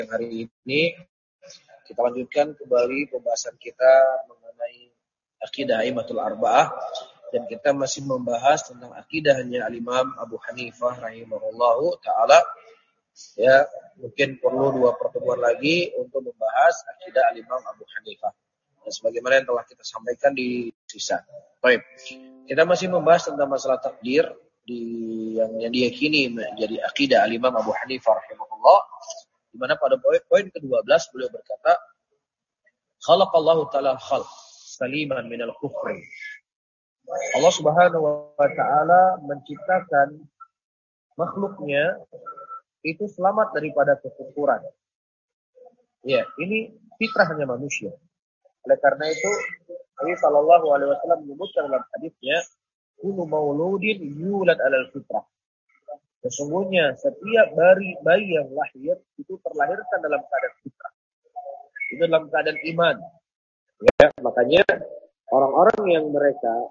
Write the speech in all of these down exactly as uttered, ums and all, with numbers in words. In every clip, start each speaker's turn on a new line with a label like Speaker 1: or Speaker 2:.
Speaker 1: hari ini kita lanjutkan kembali pembahasan kita mengenai akidah A'immatul Arba'ah, dan kita masih membahas tentang akidahnya Al-Imam Abu Hanifah rahimahullahu taala. Ya, mungkin perlu dua pertemuan lagi untuk membahas akidah Al-Imam Abu Hanifah. Dan sebagaimana yang telah kita sampaikan di sisa. Baik. Kita masih membahas tentang masalah takdir di yang, yang diyakini menjadi akidah Al-Imam Abu Hanifah rahimahullah, di mana pada poin, poin kedua belas beliau berkata, khalaqallahu ta'ala khalq saliman minal kufri. Allah Subhanahu wa taala menciptakan makhluknya itu selamat daripada kekufuran. Ya, ini fitrahnya manusia. Oleh karena itu, Nabi sallallahu alaihi wasallam menyebutkan dalam hadisnya, kullu mauludin yulad 'alal fitrah. Sesungguhnya setiap bayi, bayi yang lahir itu terlahirkan dalam keadaan fitrah. Itu dalam keadaan iman. Ya, makanya orang-orang yang mereka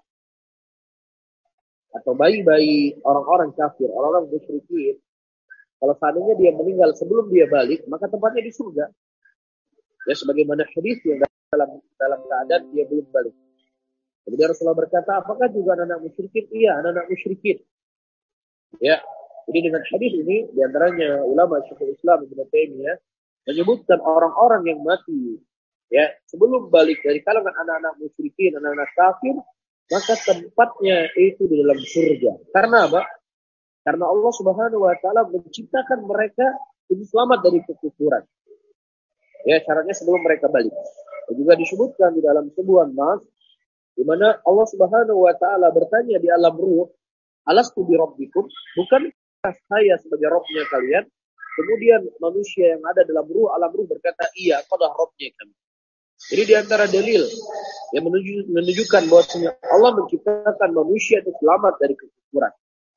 Speaker 1: atau bayi-bayi orang-orang kafir, orang-orang musyrikin, kalau seandainya dia meninggal sebelum dia balik, maka tempatnya di surga. Ya, sebagaimana hadis yang dalam dalam keadaan dia belum balik. Kemudian Rasulullah berkata, apakah juga anak-anak musyrikin? Iya, anak-anak musyrikin. Ya, jadi dengan hadis ini, diantaranya ulama Syekhul Islam Ibnu Taimiyah menyebutkan orang-orang yang mati, ya, sebelum balik dari kalangan anak-anak musyrikin, anak-anak kafir, maka tempatnya itu di dalam surga. Karena apa? Karena Allah Subhanahu wa taala menciptakan mereka itu selamat dari kekufuran. Ya, syaratnya sebelum mereka balik. Dan juga disebutkan di dalam sebuah nas di mana Allah Subhanahu wa taala bertanya di alam ruh, alastu bi rabbikum, bukankah saya sebagai Rabbnya kalian? Kemudian manusia yang ada dalam ruh, alam ruh berkata, iya, kau adalah Rabbnya kami. Jadi di antara dalil yang menunjukkan bahwasanya Allah menciptakan manusia itu selamat dari kekufuran.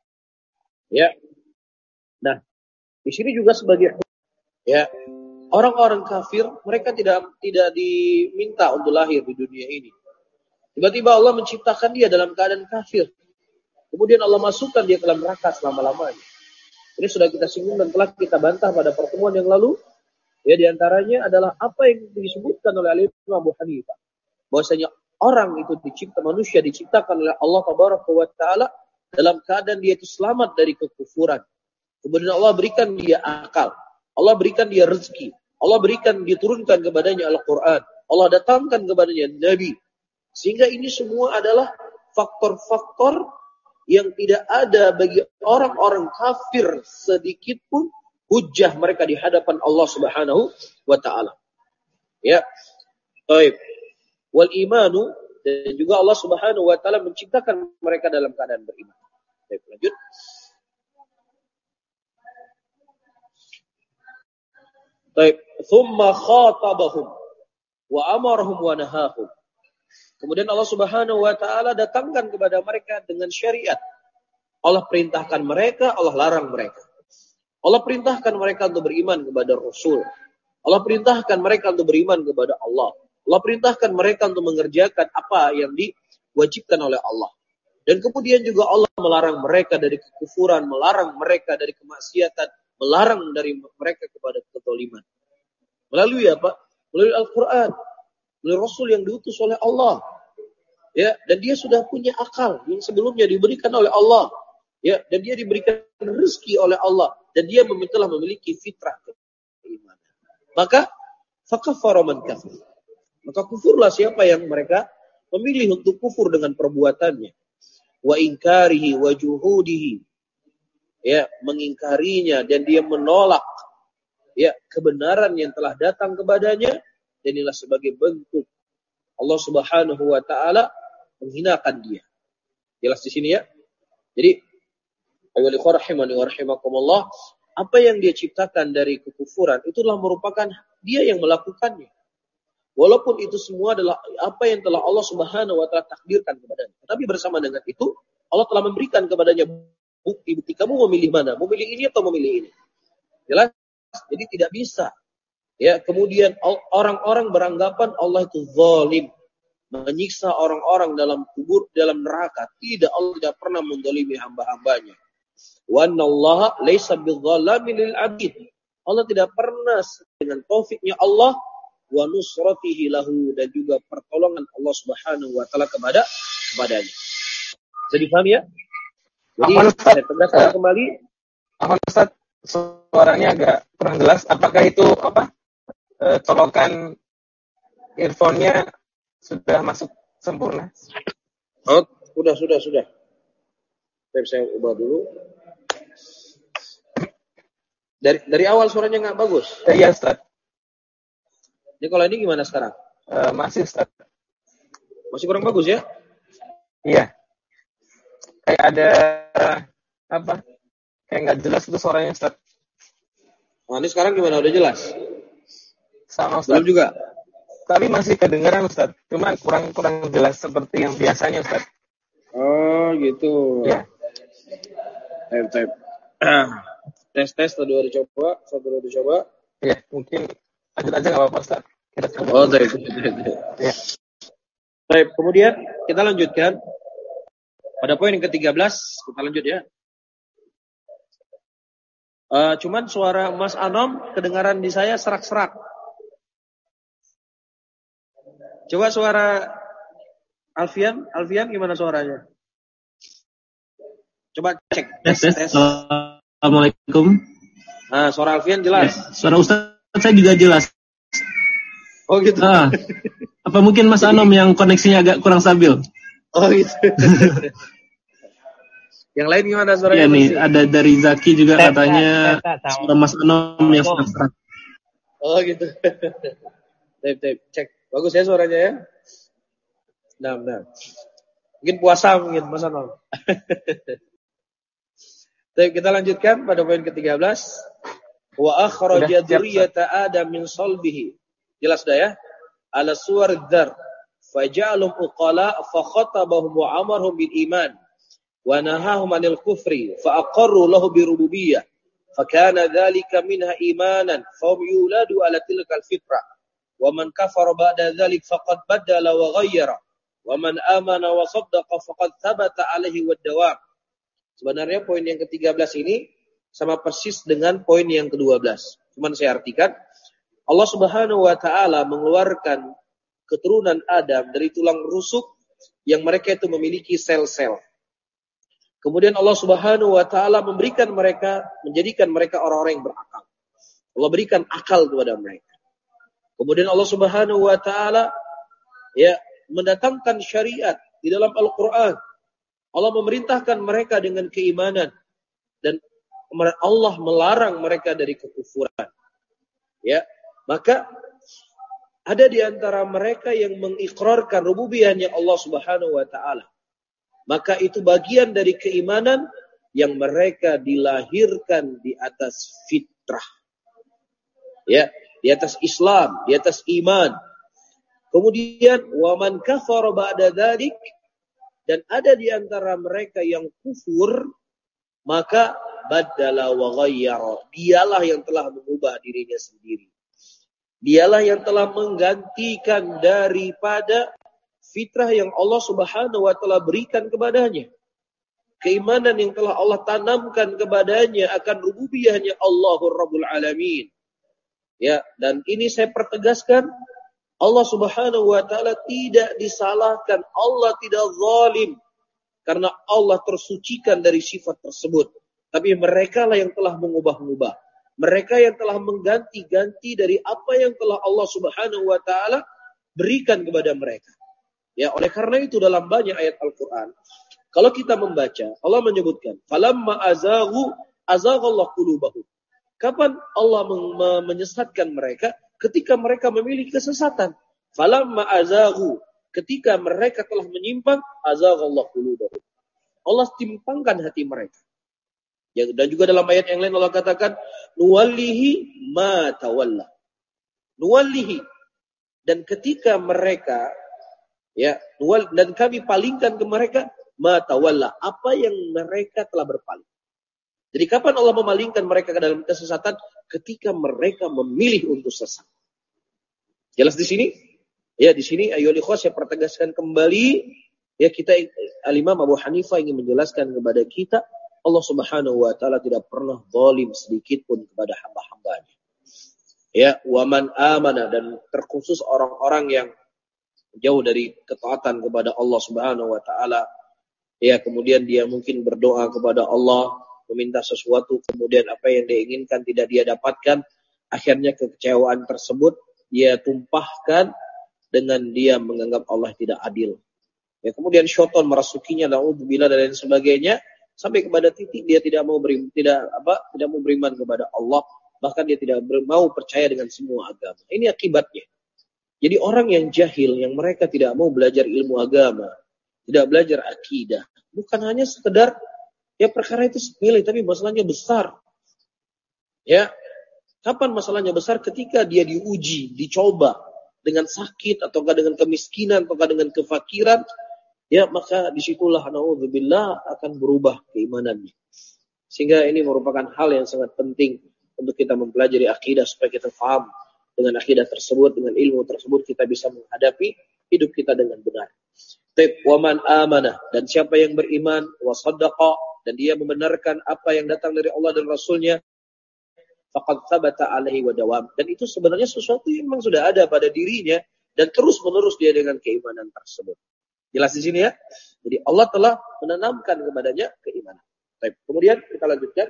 Speaker 1: Ya. Nah, di sini juga sebagai ya, orang-orang kafir mereka tidak tidak diminta untuk lahir di dunia ini. Tiba-tiba Allah menciptakan dia dalam keadaan kafir. Kemudian Allah masukkan dia ke dalam neraka selama-lamanya. Ini sudah kita singgung dan telah kita bantah pada pertemuan yang lalu. Ya, di antaranya adalah apa yang disebutkan oleh Al-Imam Abu Hanifah. Bahwasanya orang itu dicipta, manusia diciptakan oleh Allah Tabaraka wa Ta'ala dalam keadaan dia itu selamat dari kekufuran. Kemudian Allah berikan dia akal. Allah berikan dia rezeki. Allah berikan, diturunkan kepadanya Al-Quran. Allah datangkan kepadanya Nabi. Sehingga ini semua adalah faktor-faktor yang tidak ada bagi orang-orang kafir sedikit pun hujjah mereka di hadapan Allah Subhanahu wa taala. Ya. Baik. Wal imanu, dan juga Allah Subhanahu wa taala menciptakan mereka dalam keadaan beriman. Baik, lanjut. Baik, thumma khatabahum wa amarahum wa nahahum. Kemudian Allah Subhanahu wa taala datangkan kepada mereka dengan syariat. Allah perintahkan mereka, Allah larang mereka. Allah perintahkan mereka untuk beriman kepada Rasul. Allah perintahkan mereka untuk beriman kepada Allah. Allah perintahkan mereka untuk mengerjakan apa yang diwajibkan oleh Allah. Dan kemudian juga Allah melarang mereka dari kekufuran, melarang mereka dari kemaksiatan, melarang dari mereka kepada kezaliman. Melalui apa? Melalui Al-Quran. Melalui Rasul yang diutus oleh Allah. Ya, dan dia sudah punya akal yang sebelumnya diberikan oleh Allah. Ya, dan dia diberikan rezeki oleh Allah, dan dia telah memiliki fitrah keimanan. Maka fakafara man kafir. Maka kufurlah siapa yang mereka memilih untuk kufur dengan perbuatannya. Wa inkarihi wa juhudihi. Ya, mengingkarinya dan dia menolak ya kebenaran yang telah datang kepadanya, dan inilah sebagai bentuk Allah Subhanahu wa taala menghinakan dia. Jelas di sini ya. Jadi ayyuhal ikhwah rahimani wa rahimakumullah, apa yang dia ciptakan dari kekufuran itulah merupakan dia yang melakukannya. Walaupun itu semua adalah apa yang telah Allah Subhanahu wa taala takdirkan kepadanya. Tapi bersama dengan itu Allah telah memberikan kepadanya bukti-bukti, kamu memilih mana? Memilih ini atau memilih ini? Jelas? Jadi tidak bisa. Ya, kemudian orang-orang beranggapan Allah itu zalim, menyiksa orang-orang dalam kubur, dalam neraka. Tidak, Allah tidak pernah menzalimi hamba-hambanya. Wa annallaha laisa bidzalamin lil 'abid. Allah tidak pernah dengan taufiknya Allah wa nusratihi lahu, dan juga pertolongan Allah Subhanahu wa taala kepada kepadanya. Bisa dipahami ya? Jadi saya tegaskan uh, kembali.
Speaker 2: Apa Ustaz, suaranya agak kurang jelas. Apakah itu apa? Uh, colokan earphone-nya sudah masuk sempurna?
Speaker 1: Oh, sudah, sudah, sudah. Tapi saya ubah dulu. Dari dari awal suaranya nggak bagus.
Speaker 2: Iya, Ustaz.
Speaker 1: Jadi kalau ini gimana sekarang?
Speaker 2: Uh, masih, Ustaz.
Speaker 1: Masih kurang bagus ya?
Speaker 2: Iya. Kayak ada apa? Kayak nggak jelas itu suaranya, Ustaz.
Speaker 1: Nah, ini sekarang gimana? Udah jelas?
Speaker 2: Sama, Ustaz.
Speaker 1: Belum juga?
Speaker 2: Tapi masih kedengaran, Ustaz. Cuma kurang kurang jelas seperti yang biasanya, Ustaz.
Speaker 1: Oh, gitu.
Speaker 2: Iya.
Speaker 1: Type, type. Tes tes satu dua dicoba, satu dua dicoba.
Speaker 2: Iya, mungkin lanjut aja nggak apa-apa, Ustaz. Kita coba.
Speaker 1: Oh, type.
Speaker 2: Iya.
Speaker 1: Baik, kemudian kita lanjutkan pada poin yang ketiga belas, kita lanjut ya. Uh, cuman suara Mas Anom kedengaran di saya serak-serak. Coba suara Alfian, Alfian gimana suaranya? Coba cek.
Speaker 3: Tes, tes. tes. Assalamualaikum.
Speaker 1: Nah, suara Alfian jelas.
Speaker 3: Ya, suara Ustaz saya juga jelas.
Speaker 1: Oh gitu.
Speaker 3: Ah, apa mungkin Mas Anom yang koneksinya agak kurang stabil?
Speaker 1: Oh gitu. Yang lain gimana suaranya?
Speaker 3: Iya nih, ada dari Zaki juga tes, katanya tes, tes, tes, suara Mas Anom yang serak-serak.
Speaker 1: Oh gitu. Tep, tep, cek. Bagus ya suaranya ya? Nah, nah. Mungkin puasa mungkin Mas Anom. Baik, kita lanjutkan pada poin ketiga belas. Wa akhraja dzurriyyata Adam min salbihi. Jelas dah ya? Ala suwar dzar. Faja'alhum uqala fa khatabahum wa amarhum bil iman wa nahahum 'anil kufri fa aqarru lahu bi rububiyyah. Fa kana dzalika minha imanan fa hum yuladu ala tilkal fitrah. Wa man kafara ba'da dzalik faqad badala wa ghayyara. Wa man amana wa saddaqa faqad thabata 'alaihi wad dawam. Sebenarnya poin yang ketiga belas ini sama persis dengan poin yang kedua belas. Cuman saya artikan, Allah Subhanahu wa taala mengeluarkan keturunan Adam dari tulang rusuk yang mereka itu memiliki sel-sel. Kemudian Allah Subhanahu wa taala memberikan mereka, menjadikan mereka orang-orang yang berakal. Allah berikan akal kepada mereka. Kemudian Allah Subhanahu wa taala ya mendatangkan syariat di dalam Al-Qur'an. Allah memerintahkan mereka dengan keimanan dan Allah melarang mereka dari kekufuran. Ya, maka ada di antara mereka yang mengikrarkan rububiyahnya Allah Subhanahu wa taala. Maka itu bagian dari keimanan yang mereka dilahirkan di atas fitrah. Ya, di atas Islam, di atas iman. Kemudian wa man kafara ba'da dzalik, dan ada di antara mereka yang kufur, maka badala wa ghayyara. Dialah yang telah mengubah dirinya sendiri. Dialah yang telah menggantikan daripada fitrah yang Allah Subhanahu wa taala berikan kepadanya. Keimanan yang telah Allah tanamkan kepadanya akan rububiyahnya Allahur Rabbul Alamin. Ya, dan ini saya pertegaskan, Allah Subhanahu wa taala tidak disalahkan, Allah tidak zalim karena Allah tersucikan dari sifat tersebut. Tapi mereka lah yang telah mengubah-ubah. Mereka yang telah mengganti-ganti dari apa yang telah Allah Subhanahu wa taala berikan kepada mereka. Ya, oleh karena itu dalam banyak ayat Al-Qur'an, kalau kita membaca, Allah menyebutkan, "Falamma azaghu azaghallahu qulubahum." Kapan Allah menyesatkan mereka? Ketika mereka memilih kesesatan. Falamma azaghu, ketika mereka telah menyimpang, azaghallahu qulubahum. Allah timpangkan hati mereka. Ya, dan juga dalam ayat yang lain Allah katakan, nuwallihi ma tawalla. Nuwallihi, dan ketika mereka ya, nuwal, dan kami palingkan ke mereka ma tawalla, apa yang mereka telah berpaling. Jadi kapan Allah memalingkan mereka ke dalam kesesatan? Ketika mereka memilih untuk sesat. Jelas di sini? Ya, di sini ayo ikhwah saya pertegaskan kembali, ya, kita Al-Imam Abu Hanifah ingin menjelaskan kepada kita, Allah Subhanahu wa taala tidak pernah zalim sedikit pun kepada hamba-hambanya. Ya, waman amana, dan terkhusus orang-orang yang jauh dari ketaatan kepada Allah Subhanahu wa taala. Ya, kemudian dia mungkin berdoa kepada Allah, meminta sesuatu, kemudian apa yang dia inginkan tidak dia dapatkan, akhirnya kekecewaan tersebut dia tumpahkan dengan dia menganggap Allah tidak adil. Ya, kemudian syaitan merasukinya, naudzubillah dan lain sebagainya, sampai kepada titik dia tidak mau beriman, tidak apa, tidak mau beriman kepada Allah, bahkan dia tidak mau percaya dengan semua agama. Ini akibatnya. Jadi orang yang jahil, yang mereka tidak mau belajar ilmu agama, tidak belajar akidah, bukan hanya sekedar ya perkara itu sepele, tapi masalahnya besar. Ya, kapan masalahnya besar? Ketika dia diuji, dicoba dengan sakit, ataukah dengan kemiskinan, ataukah dengan kefakiran, ya maka disitulah naudzubillah akan berubah keimanannya. Sehingga ini merupakan hal yang sangat penting untuk kita mempelajari akidah supaya kita paham dengan akidah tersebut, dengan ilmu tersebut kita bisa menghadapi hidup kita dengan benar. Tib waman amanah, dan siapa yang beriman, wasaddaqa, dan dia membenarkan apa yang datang dari Allah dan Rasulnya, faqad thabata alaihi wa dawam, dan itu sebenarnya sesuatu yang memang sudah ada pada dirinya dan terus menerus dia dengan keimanan tersebut. Jelas di sini ya. Jadi Allah telah menanamkan kepadanya keimanan. Baik, kemudian kita lanjutkan.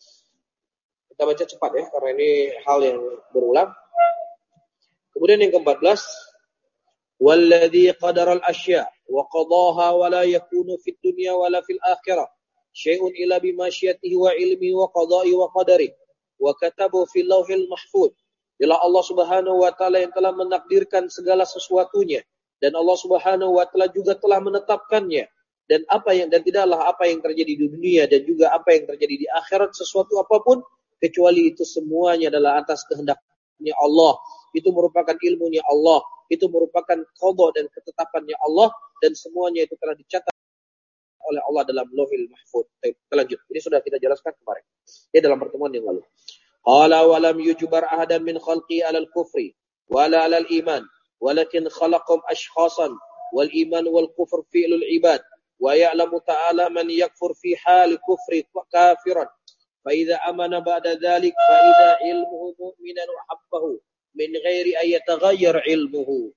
Speaker 1: Kita baca cepat ya karena ini hal yang berulang. Kemudian yang keempat belas, walladzi qadara al-asya' wa qadaha wa la yakunu fid dunya wa la fil akhirah syai'un illa bi masyiatihi wa ilmihi wa qada'i wa qadarihi wa katabu fil lauhil mahfuz. Ialah Allah Subhanahu wa taala yang telah menakdirkan segala sesuatunya, dan Allah Subhanahu wa taala juga telah menetapkannya, dan apa yang dan tidaklah apa yang terjadi di dunia dan juga apa yang terjadi di akhirat sesuatu apapun kecuali itu semuanya adalah atas kehendaknya Allah. Itu merupakan ilmunya Allah, itu merupakan qada dan ketetapannya Allah, dan semuanya itu telah dicatat oleh Allah dalam Lauhil Mahfuz. Kita lanjut. Ini sudah kita jelaskan kemarin. Ini dalam pertemuan yang lalu. Qala wa lam yujbar ahadan min khalqi 'alal kufri wala 'alal iman, walakin khalaqum ashkhasan wal iman wal kufr fi'lul ibad, wa ya'lamu ta'ala man yakfur fi hal kufri kafiran, fa idza amana ba'da dhalik fa idza ilmuhu mu'minan wa habbahu min ghairi ay yataghayyar ilmuhu.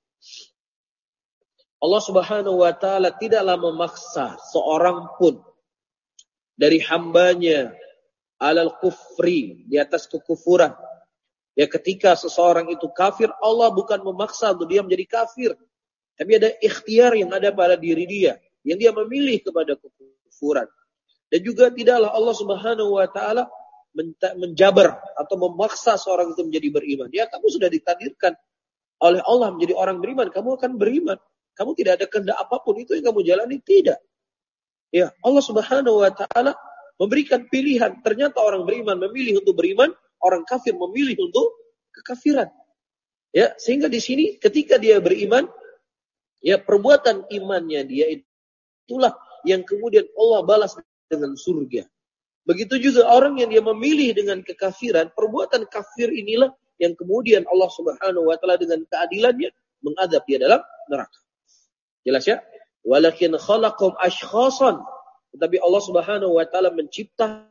Speaker 1: Allah Subhanahu wa taala tidaklah memaksa seorang pun dari hambanya alal kufri, di atas kekufuran. Ya, ketika seseorang itu kafir, Allah bukan memaksa untuk dia menjadi kafir, tapi ada ikhtiar yang ada pada diri dia, yang dia memilih kepada kekufuran. Dan juga tidaklah Allah Subhanahu wa taala menjabar atau memaksa seorang itu menjadi beriman. Ya, kamu sudah ditakdirkan oleh Allah menjadi orang beriman, kamu akan beriman. Kamu tidak ada kehendak apapun itu yang kamu jalani, tidak. Ya, Allah Subhanahu wa taala memberikan pilihan. Ternyata orang beriman memilih untuk beriman, orang kafir memilih untuk kekafiran. Ya, sehingga di sini ketika dia beriman, ya perbuatan imannya dia itulah yang kemudian Allah balas dengan surga. Begitu juga orang yang dia memilih dengan kekafiran, perbuatan kafir inilah yang kemudian Allah Subhanahu wa taala dengan keadilannya mengadab dia dalam neraka. Jelas ya? Walakin khalaqum ashkhasan. Tetapi Allah Subhanahu wa taala menciptakan,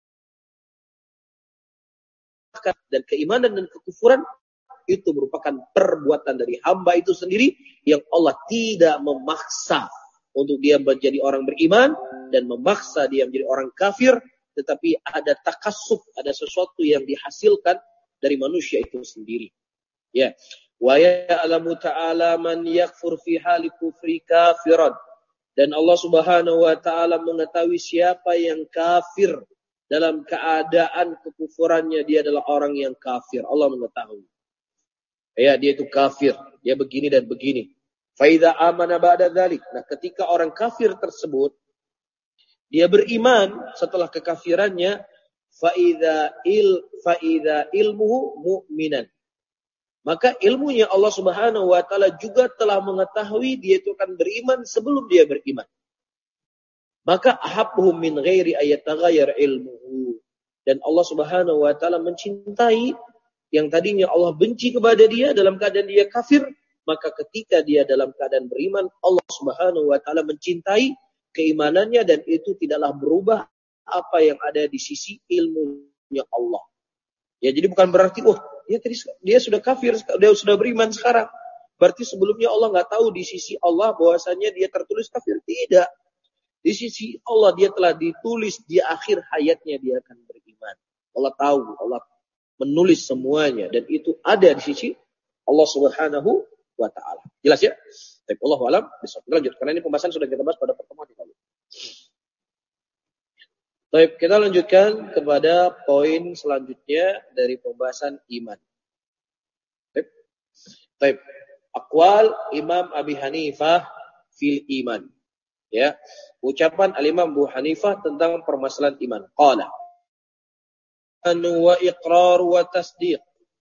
Speaker 1: dan keimanan dan kekufuran itu merupakan perbuatan dari hamba itu sendiri yang Allah tidak memaksa untuk dia menjadi orang beriman dan memaksa dia menjadi orang kafir, tetapi ada takasub, ada sesuatu yang dihasilkan dari manusia itu sendiri. Ya. Wa ya'lamu ta'ala man yakfur fi hali kufri kafiran. Dan Allah Subhanahu wa taala mengetahui siapa yang kafir dalam keadaan kekufurannya, dia adalah orang yang kafir. Allah mengetahui. Ya, dia itu kafir, dia begini dan begini. Fa idza amana ba'da dzalik. Nah, ketika orang kafir tersebut dia beriman setelah kekafirannya, fa idza il fa idza ilmuhu mu'minan. Maka ilmunya Allah Subhanahu wa taala juga telah mengetahui dia itu akan beriman sebelum dia beriman. Maka ahabbuhum min ghairi ayataghayyar ilmuhu. Dan Allah Subhanahu wa taala mencintai yang tadinya Allah benci kepada dia dalam keadaan dia kafir, maka ketika dia dalam keadaan beriman, Allah Subhanahu wa taala mencintai keimanannya, dan itu tidaklah berubah apa yang ada di sisi ilmunya Allah. Ya, jadi bukan berarti oh Ya tadi dia sudah kafir, dia sudah beriman sekarang. Berarti sebelumnya Allah nggak tahu di sisi Allah bahwasanya dia tertulis kafir. Tidak. Di sisi Allah dia telah ditulis di akhir hayatnya dia akan beriman. Allah tahu, Allah menulis semuanya dan itu ada di sisi Allah Subhanahu wa taala. Jelas ya? Tapi Allahu a'lam, bisa kita lanjut karena ini pembahasan sudah kita bahas pada pertemuan yang lalu. Baik, kita lanjutkan kepada poin selanjutnya dari pembahasan iman. Baik. Baik. Aqwal Imam Abi Hanifah fil iman. Ya. Ucapan Al-Imam Abu Hanifah tentang permasalahan iman. Qala wa iqrar wa tasdiq.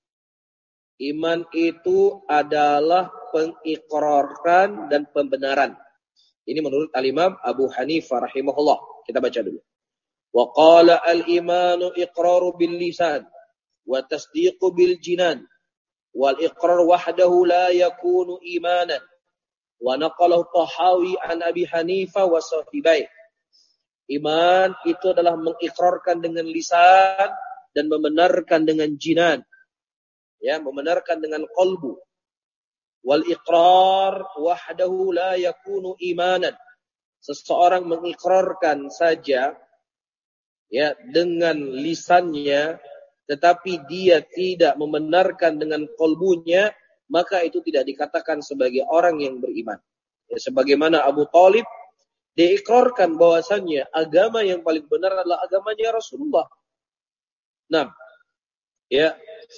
Speaker 1: Iman itu adalah pengikrarkan dan pembenaran. Ini menurut Al-Imam Abu Hanifah rahimahullah. Kita baca dulu. Wa qala al-imanu iqraru bil lisan wa tasdiqu bil jinan wal iqrar wahdahu la yakunu imanan wa naqalahu Tahawi an Abi Hanifah wa sahibai. Iman itu adalah mengikrarkan dengan lisan dan membenarkan dengan jinan. Ya, membenarkan dengan qalbu. Wal iqrar wahdahu la yakunu imanan. Seseorang mengikrarkan saja ya dengan lisannya tetapi dia tidak membenarkan dengan qalbunya, maka itu tidak dikatakan sebagai orang yang beriman. Ya, sebagaimana Abu Thalib diikrarkan bahwasannya agama yang paling benar adalah agamanya Rasulullah. Nah, ya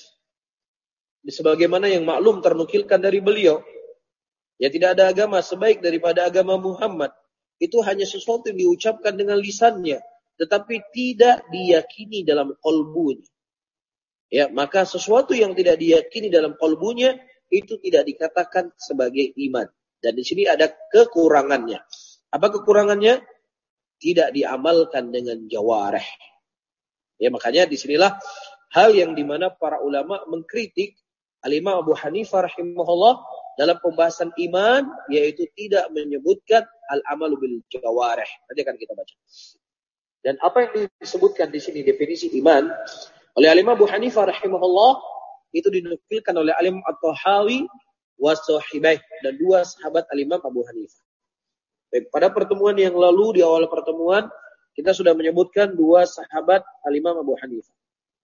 Speaker 1: sebagaimana yang maklum ternukilkan dari beliau, ya tidak ada agama sebaik daripada agama Muhammad. Itu hanya sesuatu yang diucapkan dengan lisannya tetapi tidak diyakini dalam qalbunya. Ya, maka sesuatu yang tidak diyakini dalam qalbunya itu tidak dikatakan sebagai iman. Dan di sini ada kekurangannya. Apa kekurangannya? Tidak diamalkan dengan jawareh. Ya, makanya disinilah hal yang dimana para ulama mengkritik Al-Imam Abu Hanifah rahimahullah dalam pembahasan iman, yaitu tidak menyebutkan al-amalu bil jawareh. Nanti akan kita baca. Dan apa yang disebutkan di sini definisi iman oleh Al-Imam Abu Hanifah rahimahullah itu dinukilkan oleh Al-Imam At-Tahawi wa sahibai dan dua sahabat Al-Imam Abu Hanifah. Baik, pada pertemuan yang lalu di awal pertemuan kita sudah menyebutkan dua sahabat Al-Imam Abu Hanifah.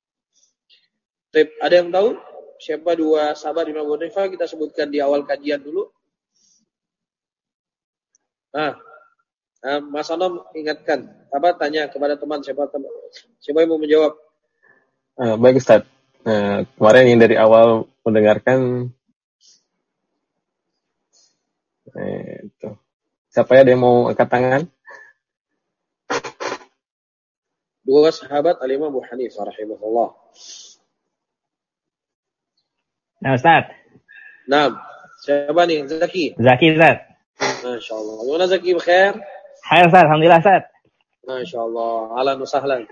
Speaker 1: Baik, ada yang tahu siapa dua sahabat Imam Abu Hanifah? Kita sebutkan di awal kajian dulu. Nah, Nah, Mas Anom ingatkan, apa tanya kepada teman siapa teman, siapa yang mau menjawab?
Speaker 2: Uh, baik Ustaz. Uh, kemarin yang dari awal mendengarkan, eh, itu. Siapa ya ada yang mau angkat tangan?
Speaker 1: Dua sahabat Al-Imam Abu Hanifah rahimahullah.
Speaker 4: Nah Ustaz.
Speaker 1: Nah, siapa nih? Zaki.
Speaker 4: Zaki Ustaz.
Speaker 1: Masya Allah. Gimana Zaki, bkhair?
Speaker 4: Hai Ustaz, alhamdulillah Ustaz.
Speaker 1: Masya Allah, ahlan wa sahlan.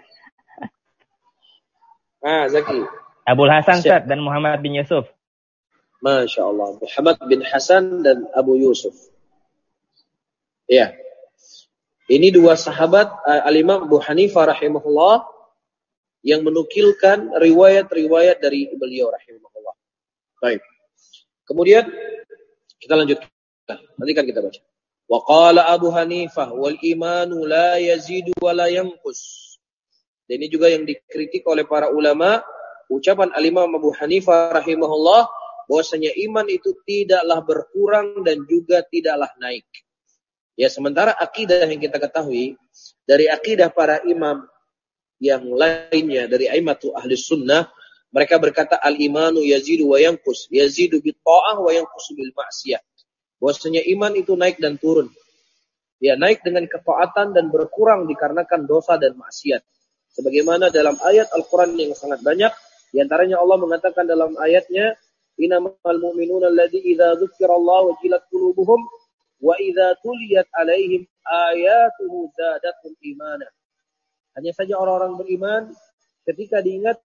Speaker 1: Ah, Zaki.
Speaker 4: Abul Hasan Ustaz dan Muhammad bin Yusuf.
Speaker 1: Masya Allah, Muhammad bin Hasan dan Abu Yusuf. Ya. Ini dua sahabat Al-Imam Abu Hanifah rahimahullah yang menukilkan riwayat-riwayat dari beliau rahimahullah. Baik. Kemudian kita lanjutkan. Nanti kan kita baca. Wa qala Abu Hanifah wal imanu la yazidu wa la yanqus. Dan ini juga yang dikritik oleh para ulama, ucapan Al-Imam Abu Hanifah rahimahullah bahwasanya iman itu tidaklah berkurang dan juga tidaklah naik. Ya, sementara akidah yang kita ketahui dari akidah para imam yang lainnya dari aimatu ahli sunnah, mereka berkata al-imanu yazidu wa yanqus, yazidu bit ta'ah wa yanqusu bil ma'siyah. Bahwasanya iman itu naik dan turun. Ya, naik dengan ketaatan dan berkurang dikarenakan dosa dan maksiat. Sebagaimana dalam ayat Al-Quran yang sangat banyak, di antaranya Allah mengatakan dalam ayatnya, innamal mu'minuna alladzi idza dzukirallahu wajilat qulubuhum wa idza tuliyat alaihim ayatuhu zadatuhum imana. Hanya saja orang-orang beriman ketika diingatkan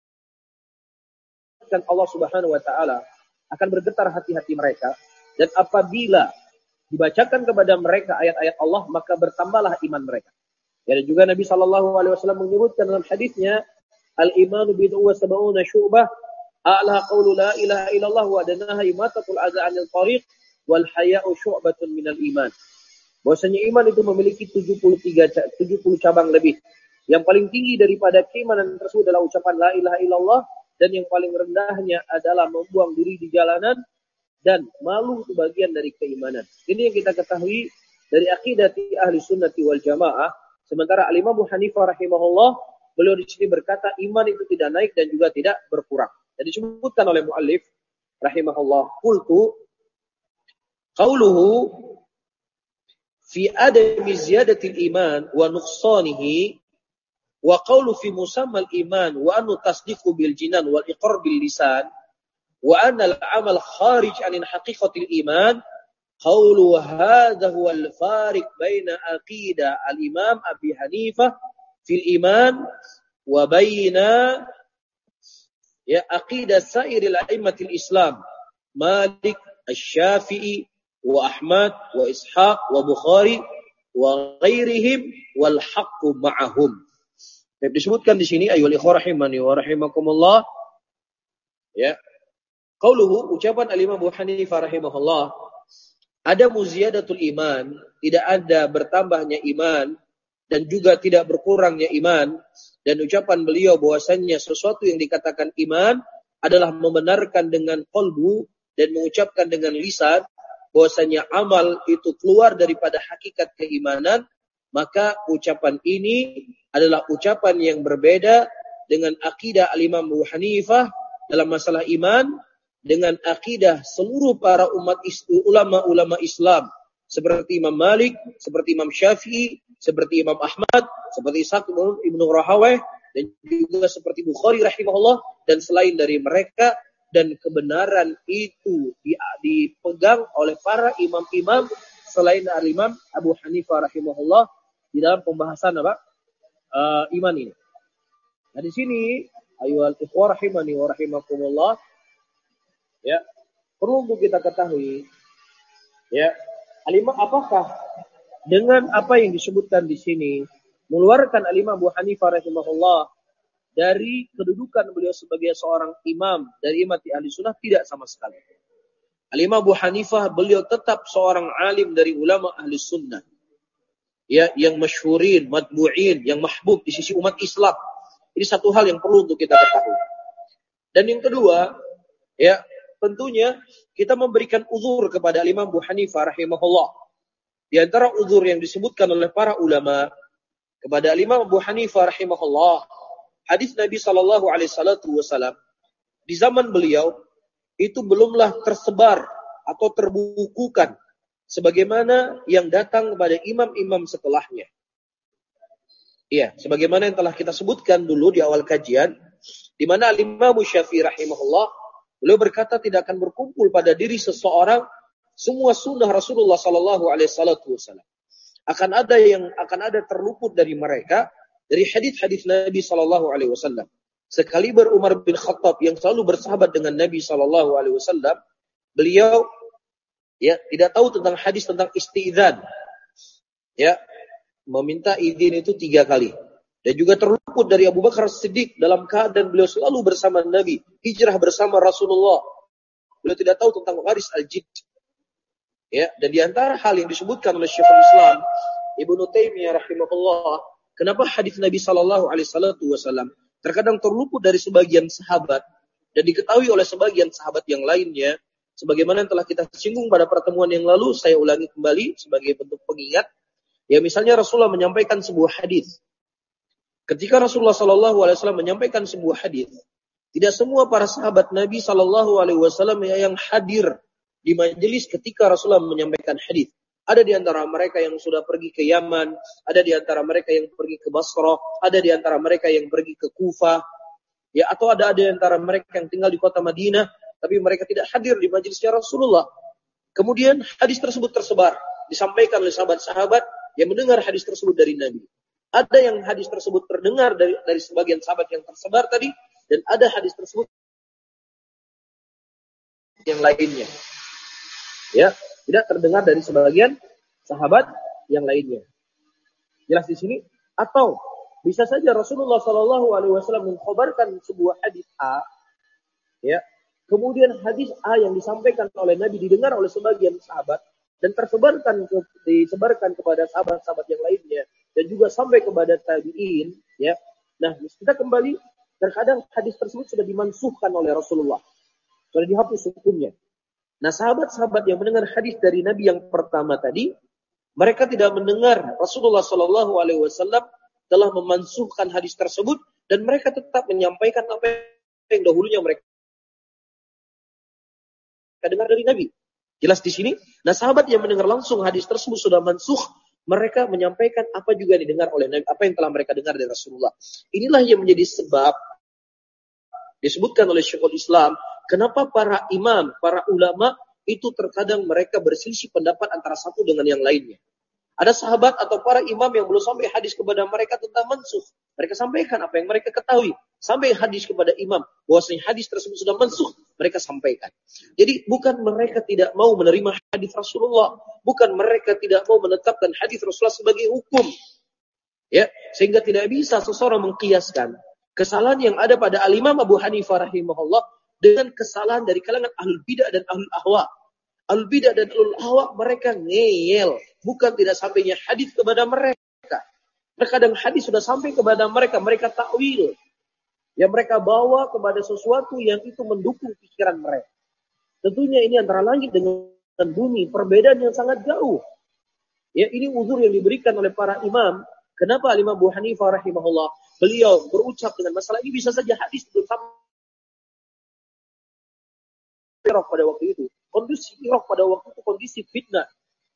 Speaker 1: Allah Subhanahu wa taala akan bergetar hati-hati mereka. Dan apabila dibacakan kepada mereka ayat-ayat Allah, maka bertambahlah iman mereka. Ya, dan juga Nabi shallallahu alaihi wasallam menyebutkan dalam hadisnya, al-imanu bid'un wa sab'una syu'bah, a'la qawlu la ilaha illallah wa adnaha imatatul adza 'anil tariq wal haya'u syu'batun minal iman. Bahwasanya iman itu memiliki tujuh puluh tiga tujuh puluh cabang lebih. Yang paling tinggi daripada keimanan tersebut adalah ucapan la ilaha illallah, dan yang paling rendahnya adalah membuang diri di jalanan, dan malu itu bagian dari keimanan. Ini yang kita ketahui dari akidah ahli sunnati wal jamaah. Sementara Al-Imam Abu Hanifah rahimahullah, beliau di sini berkata iman itu tidak naik dan juga tidak berkurang. Jadi disebutkan oleh muallif rahimahullah, qultu qauluhu fi adami ziyadatil iman wa nuqsanihi wa qawlu fi musammal iman wa annu tasdiqu bil jinan wal iqrar bil lisan wa anna al amal kharij an haqiqatil iman qawlu hadha huwa al fariq baina aqidah al imam Abi Hanifah fil iman wa baina ya aqidah sairil a'immatil Islam Malik, Asy-Syafi'i wa Ahmad wa Ishaq wa Bukhari wa ghairihim wal haqqu ma'ahum. Disebutkan di sini ayyuhal ikhwah rahimani wa rahimakumullah, ya, qauluhu, ucapan Al-Imam Abu Hanifah rahimahullah, ada muziyadatul iman, tidak ada bertambahnya iman dan juga tidak berkurangnya iman, dan ucapan beliau bahwasannya sesuatu yang dikatakan iman adalah membenarkan dengan qalbu dan mengucapkan dengan lisan, bahwasannya amal itu keluar daripada hakikat keimanan, maka ucapan ini adalah ucapan yang berbeda dengan akidah Al-Imam Abu Hanifah dalam masalah iman, dengan akidah seluruh para umat ulama-ulama Islam seperti Imam Malik, seperti Imam Syafi'i, seperti Imam Ahmad, seperti Ishaq ibn Rahawayh, dan juga seperti Bukhari rahimahullah, dan selain dari mereka. Dan kebenaran itu dipegang oleh para imam-imam selain Al-Imam Abu Hanifah rahimahullah di dalam pembahasan apa? Uh, iman ini. Nah di sini ayyuhal ikhwah rahimani wa rahimakumullah, ya, perlu untuk kita ketahui, ya, Al-Imam, apakah dengan apa yang disebutkan di sini mengeluarkan Al-Imam Abu Hanifah rahimahullah dari kedudukan beliau sebagai seorang imam dari imam ahli sunnah? Tidak sama sekali. Al-Imam Abu Hanifah beliau tetap seorang alim dari ulama ahli sunnah, ya, yang masyhurin, matbu'in, yang mahbub di sisi umat Islam. Ini satu hal yang perlu untuk kita ketahui. Dan yang kedua, ya, tentunya kita memberikan uzur kepada Al-Imam Abu Hanifah rahimahullah. Di antara uzur yang disebutkan oleh para ulama kepada Al-Imam Abu Hanifah rahimahullah, hadis Nabi sallallahu alaihi wasallam di zaman beliau itu belumlah tersebar atau terbukukan sebagaimana yang datang kepada imam-imam setelahnya. Iya, sebagaimana yang telah kita sebutkan dulu di awal kajian, di mana Al-Imam Syafi'i rahimahullah, beliau berkata tidak akan berkumpul pada diri seseorang semua sunnah Rasulullah sallallahu alaihi wasallam. Akan ada yang akan ada terluput dari mereka dari hadis-hadis Nabi sallallahu alaihi wasallam. Sekaliber Umar bin Khattab yang selalu bersahabat dengan Nabi sallallahu alaihi wasallam, beliau, ya, tidak tahu tentang hadis tentang isti'dzan. Ya, meminta izin itu tiga kali. Dan juga terluput dari Abu Bakar Siddiq dalam keadaan beliau selalu bersama Nabi, hijrah bersama Rasulullah. Beliau tidak tahu tentang waris al-jidd. Ya, dan di antara hal yang disebutkan oleh Syekhul Islam Ibnu Taimiyah rahimahullah, kenapa hadis Nabi sallallahu alaihi wasallam terkadang terluput dari sebagian sahabat dan diketahui oleh sebagian sahabat yang lainnya, sebagaimana yang telah kita singgung pada pertemuan yang lalu, saya ulangi kembali sebagai bentuk pengingat. Ya, misalnya Rasulullah menyampaikan sebuah hadis. Ketika Rasulullah sallallahu alaihi wasallam menyampaikan sebuah hadis, tidak semua para sahabat Nabi sallallahu alaihi wasallam yang hadir di majelis ketika Rasulullah menyampaikan hadis. Ada di antara mereka yang sudah pergi ke Yaman, ada di antara mereka yang pergi ke Basrah, ada di antara mereka yang pergi ke Kufah, ya, atau ada di antara mereka yang tinggal di kota Madinah, tapi mereka tidak hadir di majelisnya Rasulullah. Kemudian hadis tersebut tersebar, disampaikan oleh sahabat-sahabat yang mendengar hadis tersebut dari Nabi. Ada yang hadis tersebut terdengar dari dari sebagian sahabat yang tersebar tadi, dan ada hadis tersebut yang lainnya, ya, tidak terdengar dari sebagian sahabat yang lainnya. Jelas di sini? Atau bisa saja Rasulullah Shallallahu Alaihi Wasallam mengkhabarkan sebuah hadis A, Ya. Kemudian hadis A yang disampaikan oleh Nabi didengar oleh sebagian sahabat dan tersebarkan ke, disebarkan kepada sahabat-sahabat yang lainnya dan juga sampai kepada tabi'in, ya. Nah, kita kembali, terkadang hadis tersebut sudah dimansuhkan oleh Rasulullah. Sudah dihapus hukumnya. Nah, sahabat-sahabat yang mendengar hadis dari Nabi yang pertama tadi, mereka tidak mendengar Rasulullah Shallallahu Alaihi Wasallam telah memansuhkan hadis tersebut dan mereka tetap menyampaikan apa yang dahulunya mereka dengar dari Nabi. Jelas di sini. Nah, sahabat yang mendengar langsung hadis tersebut sudah mansuh, mereka menyampaikan apa juga yang didengar oleh Nabi, apa yang telah mereka dengar dari Rasulullah. Inilah yang menjadi sebab disebutkan oleh Syekhul Islam, kenapa para imam, para ulama itu terkadang mereka berselisih pendapat antara satu dengan yang lainnya. Ada sahabat atau para imam yang belum sampai hadis kepada mereka tentang mansuh. Mereka sampaikan apa yang mereka ketahui. Sampai hadis kepada imam, bahwasanya hadis tersebut sudah mansuh, mereka sampaikan. Jadi bukan mereka tidak mau menerima hadis Rasulullah, bukan mereka tidak mau menetapkan hadis Rasulullah sebagai hukum. Ya, sehingga tidak bisa seseorang mengkiaskan kesalahan yang ada pada Al-Imam Abu Hanifah rahimahullah dengan kesalahan dari kalangan ahlul bidah dan ahlul ahwa. Ahlul bidah dan ahlul ahwa mereka ngeyel, bukan tidak sampainya hadis kepada mereka. Terkadang hadis sudah sampai kepada mereka, mereka takwil. Yang mereka bawa kepada sesuatu yang itu mendukung pikiran mereka. Tentunya ini antara langit dengan bumi, perbedaan yang sangat jauh. Ya, ini uzur yang diberikan oleh para imam. Kenapa Imam Abu Hanifah rahimahullah beliau berucap dengan masalah ini, bisa saja hadis belum sampai Irak pada waktu itu. Kondisi Irak pada waktu itu kondisi fitnah.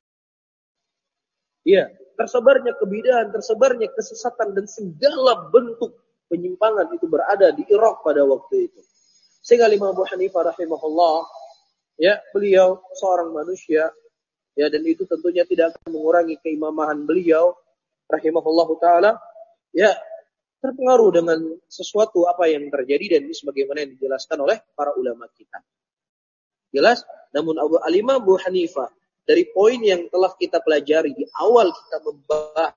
Speaker 1: Ya, tersebarnya kebidahan, tersebarnya kesesatan dan segala bentuk penyimpangan itu berada di Irak pada waktu itu. Sehingga Imam Abu Hanifah rahimahullah, ya, beliau seorang manusia, ya, dan itu tentunya tidak akan mengurangi keimamahan beliau rahimahullahu taala, ya, terpengaruh dengan sesuatu apa yang terjadi dan ini sebagaimana yang dijelaskan oleh para ulama kita. Jelas, namun Abu Al-Imam Abu Hanifah dari poin yang telah kita pelajari di awal kita membahas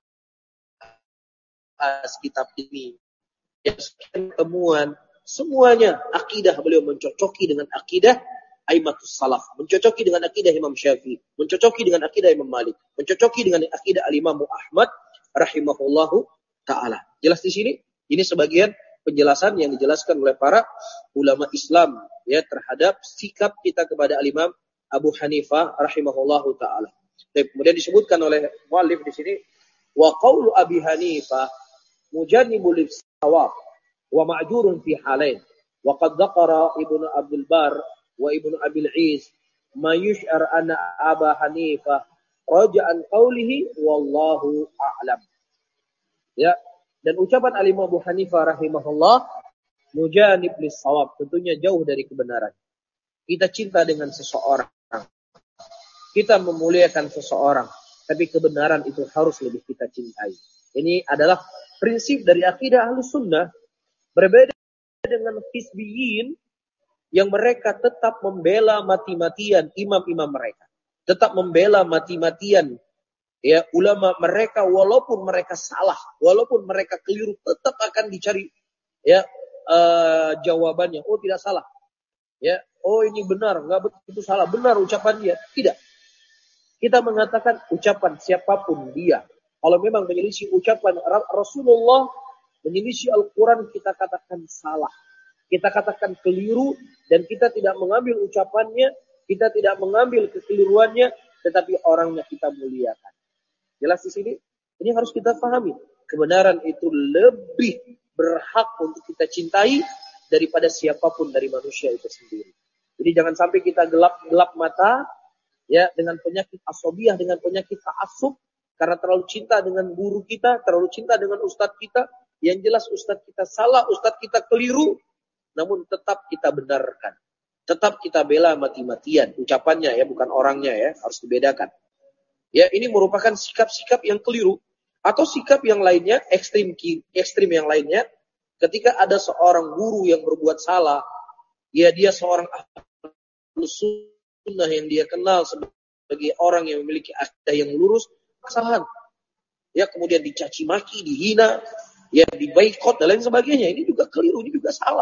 Speaker 1: kitab ini, ya, temuan semuanya akidah beliau mencocoki dengan akidah Aimatus Salaf, mencocoki dengan akidah Imam Syafi'i, mencocoki dengan akidah Imam Malik, mencocoki dengan akidah Al-Imam Ahmad rahimahullahu taala. Jelas di sini? Ini sebagian penjelasan yang dijelaskan oleh para ulama Islam, ya, terhadap sikap kita kepada Al-Imam Abu Hanifah rahimahullahu taala. Dan kemudian disebutkan oleh muallif di sini, wa qaulu Abi Hanifah mujannibul lis-shawab wa ma'jurun fi halain. Wa qad dzakara Ibnu Abdul Bar wa Ibnu Abil Is ma yush'ar anna Abu Hanifah raja'an qawlihi wallahu a'lam. Ya, dan ucapan Al-Imam Abu Hanifah rahimahullah mujanib lis-shawab, tentunya jauh dari kebenaran. Kita cinta dengan seseorang, kita memuliakan seseorang, tapi kebenaran itu harus lebih kita cintai. Ini adalah prinsip dari akidah Ahlus Sunnah. Berbeda dengan Hizbiyin yang mereka tetap membela mati-matian imam-imam mereka, tetap membela mati-matian, ya, ulama mereka, walaupun mereka salah, walaupun mereka keliru, tetap akan dicari, ya, uh, jawabannya. Oh, tidak salah, ya. Oh, ini benar, nggak begitu salah, benar ucapan dia. Tidak. Kita mengatakan ucapan siapapun dia, kalau memang menyelisih ucapan Rasulullah, menyelisih Al-Quran, kita katakan salah, kita katakan keliru, dan kita tidak mengambil ucapannya, kita tidak mengambil kekeliruannya, tetapi orangnya kita muliakan. Jelas di sini? Ini harus kita pahami. Kebenaran itu lebih berhak untuk kita cintai daripada siapapun dari manusia itu sendiri. Jadi jangan sampai kita gelap-gelap mata, ya, dengan penyakit asobiyah, dengan penyakit ta'assub, karena terlalu cinta dengan guru kita, terlalu cinta dengan ustadz kita. Yang jelas ustadz kita salah, ustadz kita keliru, namun tetap kita benarkan. Tetap kita bela mati-matian. Ucapannya, ya, bukan orangnya, ya, harus dibedakan. Ya, ini merupakan sikap-sikap yang keliru. Atau sikap yang lainnya, ekstrim, ekstrim yang lainnya, ketika ada seorang guru yang berbuat salah, ya, dia seorang Ahlus Sunnah yang dia kenal sebagai orang yang memiliki akidah yang lurus, kesalahan, ya, kemudian dicaci maki, dihina, ya, dibaikot dan lain sebagainya. Ini juga keliru, ini juga salah.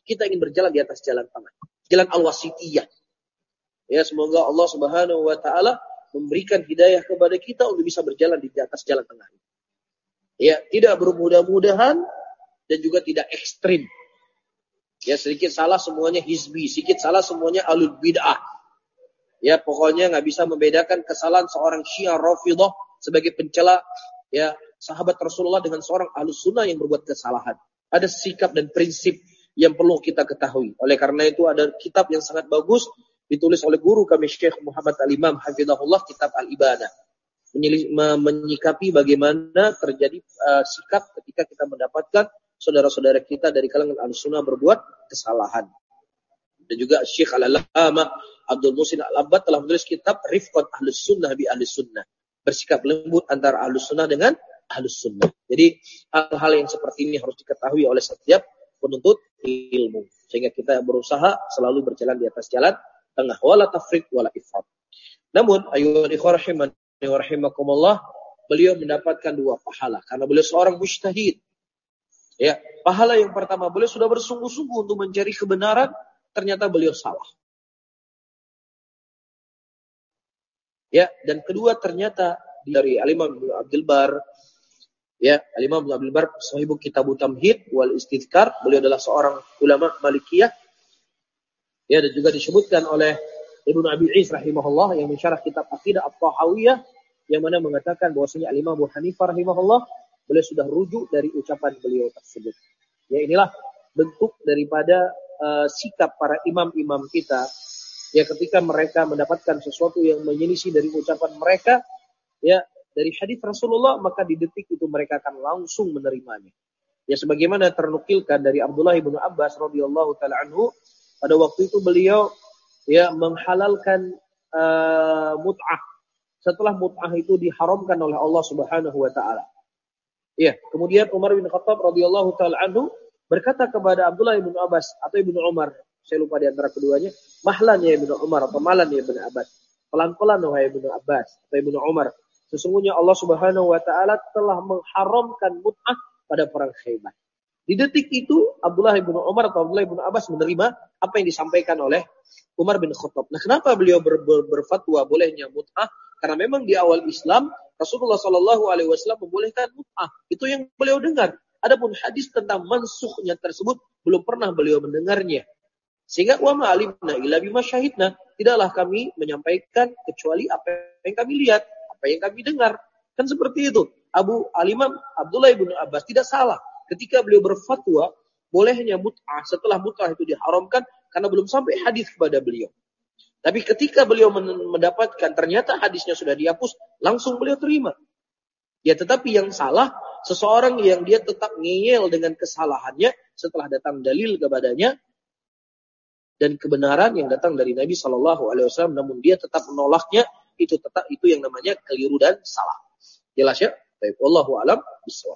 Speaker 1: Kita ingin berjalan di atas jalan tengah. Jalan al-wasitiyah. Ya, semoga Allah Subhanahu wa taala memberikan hidayah kepada kita untuk bisa berjalan di atas jalan tengah. Ya, tidak bermudah-mudahan dan juga tidak ekstrim. Ya, sedikit salah semuanya hizbi, sedikit salah semuanya alul bid'ah. Ya, pokoknya nggak bisa membedakan kesalahan seorang Syiah Rafidhah sebagai pencela ya sahabat Rasulullah dengan seorang Ahlus Sunnah yang berbuat kesalahan. Ada sikap dan prinsip yang perlu kita ketahui. Oleh karena itu ada kitab yang sangat bagus ditulis oleh guru kami Syekh Muhammad Al-Imam Hafizahullah, kitab Al-Ibadah. Menyikapi bagaimana terjadi uh, sikap ketika kita mendapatkan saudara-saudara kita dari kalangan Ahlus Sunnah berbuat kesalahan. Dan juga Syekh Al-Allamah Abdul Muhsin Al-Abbad telah menulis kitab Rifqat Ahlus Sunnah bi Ahlus Sunnah. Bersikap lembut antara Ahlus Sunnah dengan Ahlus Sunnah. Jadi hal-hal yang seperti ini harus diketahui oleh setiap penuntut ilmu. Sehingga kita berusaha selalu berjalan di atas jalan tengah. Wala tafriq wala ifrat. Namun, ayyuhal ikhwah rahimani wa rahimakumullah, beliau mendapatkan dua pahala. Karena beliau seorang mujtahid. Ya, pahala yang pertama, beliau sudah bersungguh-sungguh untuk mencari kebenaran, ternyata beliau salah. Ya, dan kedua ternyata dari Al-Imam Abdul Bar, ya, Al-Imam Abdul Bar sahibu Kitabut Tamhid wal Istidhkar, beliau adalah seorang ulama Malikiyah. Ya, dan juga disebutkan oleh Ibnu Abi Is rahimahullah yang mensyarah kitab Aqidah At-Tahawiyah yang mana mengatakan bahwasanya Al-Imam Abu Hanifah rahimahullah beliau sudah rujuk dari ucapan beliau tersebut. Ya, inilah bentuk daripada uh, sikap para imam-imam kita. Ya, ketika mereka mendapatkan sesuatu yang menyelisih dari ucapan mereka, ya, dari hadis Rasulullah, maka di detik itu mereka akan langsung menerimanya. Ya, sebagaimana ternukilkan dari Abdullah bin Abbas radhiyallahu taala anhu, pada waktu itu beliau ya menghalalkan uh, mut'ah. Setelah mut'ah itu diharamkan oleh Allah Subhanahu wa taala. Ya, kemudian Umar bin Khattab radhiyallahu taala anhu berkata kepada Abdullah bin Abbas atau Ibnu Umar, saya lupa di antara keduanya, mahlan ya Ibnu Umar atau malan ya Ibnu Abbas. Pelan-pelan wahai Ibnu Abbas atau Ibnu Umar. Sesungguhnya Allah Subhanahu wa taala telah mengharamkan mut'ah pada perang Khaibar. Di detik itu Abdullah bin Umar atau Abdullah bin Abbas menerima apa yang disampaikan oleh Umar bin Khattab. Nah, kenapa beliau ber, ber, berfatwa bolehnya mut'ah? Karena memang di awal Islam Rasulullah Shallallahu Alaihi Wasallam membolehkan mut'ah. Itu yang beliau dengar. Adapun hadis tentang mansukhnya tersebut belum pernah beliau mendengarnya. Sehingga wa ma alimna illa bima syahidna, tidaklah kami menyampaikan kecuali apa yang kami lihat, apa yang kami dengar. Kan seperti itu. Abu Al-Imam Abdullah bin Abbas tidak salah ketika beliau berfatwa bolehnya mut'ah setelah mut'ah itu diharamkan karena belum sampai hadis kepada beliau. Tapi ketika beliau mendapatkan ternyata hadisnya sudah dihapus, langsung beliau terima. Ya, tetapi yang salah seseorang yang dia tetap ngeyel dengan kesalahannya setelah datang dalil kepadanya dan kebenaran yang datang dari Nabi Shallallahu Alaihi Wasallam, namun dia tetap menolaknya, itu tetap itu yang namanya keliru dan salah. Jelas ya? Baik, wallahu a'lam bishawab.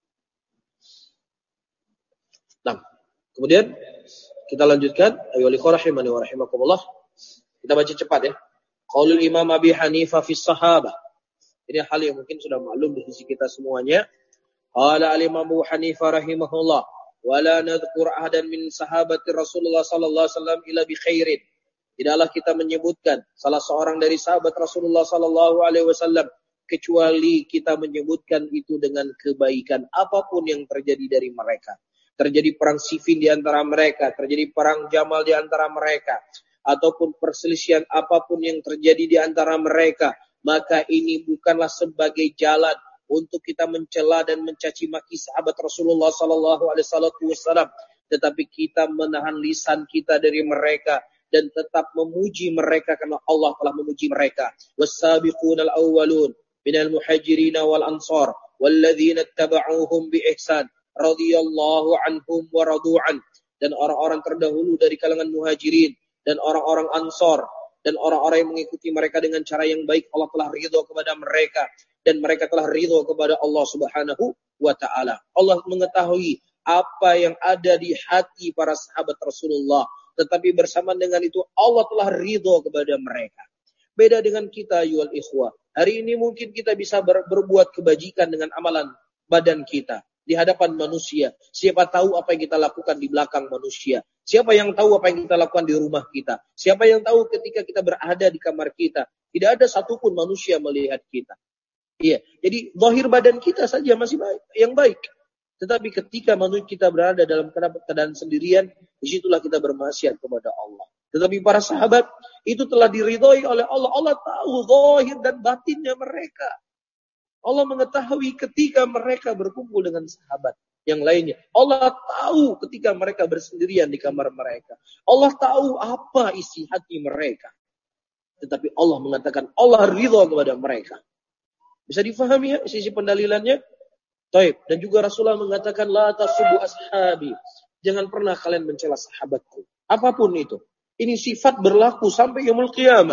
Speaker 1: Nah, kemudian kita lanjutkan. Ayyuhal ikhwah rahimani wa rahimakumullah. Kita baca cepat ya. Qaulul Imam Abi Hanifah fi Sahabah. Ini hal yang mungkin sudah maklum di sisi kita semuanya. Qala al-Imam Abu Hanifah rahimahullah, wala nadhkur ahadan min sahabati Rasulullah sallallahu alaihi wasallam illa bi khairin. Tidaklah kita menyebutkan salah seorang dari sahabat Rasulullah sallallahu alaihi wasallam kecuali kita menyebutkan itu dengan kebaikan apapun yang terjadi dari mereka. Terjadi perang sifin di antara mereka, terjadi perang Jamal di antara mereka, ataupun perselisihan apapun yang terjadi di antara mereka, maka ini bukanlah sebagai jalan untuk kita mencela dan mencaci maki sahabat Rasulullah sallallahu alaihi wasallam, tetapi kita menahan lisan kita dari mereka dan tetap memuji mereka karena Allah telah memuji mereka. Was-sabiqunal awwalun minal muhajirin wal ansar walladzina ittaba'uuhum bi ihsan radhiyallahu anhum wa radu'an, dan orang-orang terdahulu dari kalangan muhajirin dan orang-orang ansar dan orang-orang yang mengikuti mereka dengan cara yang baik, Allah telah ridho kepada mereka dan mereka telah ridho kepada Allah Subhanahu wa taala. Allah mengetahui apa yang ada di hati para sahabat Rasulullah, tetapi bersama dengan itu Allah telah ridho kepada mereka. Beda dengan kita yual ikhwah. Hari ini mungkin kita bisa ber, berbuat kebajikan dengan amalan badan kita. di hadapan manusia. Siapa tahu apa yang kita lakukan di belakang manusia. Siapa yang tahu apa yang kita lakukan di rumah kita. Siapa yang tahu ketika kita berada di kamar kita. Tidak ada satupun manusia melihat kita. Iya, jadi zahir badan kita saja masih baik, yang baik. Tetapi ketika manusia kita berada dalam keadaan sendirian, disitulah kita bermaksiat kepada Allah. Tetapi para sahabat itu telah diridhoi oleh Allah. Allah tahu zahir dan batinnya mereka. Allah mengetahui ketika mereka berkumpul dengan sahabat yang lainnya. Allah tahu ketika mereka bersendirian di kamar mereka. Allah tahu apa isi hati mereka. Tetapi Allah mengatakan Allah ridha kepada mereka. Bisa difahami ya sisi pendalilannya? Taib. Dan juga Rasulullah mengatakan la tasubbu ashabi. Jangan pernah kalian mencela sahabatku. Apapun itu. Ini sifat berlaku sampai yaumul qiyamah.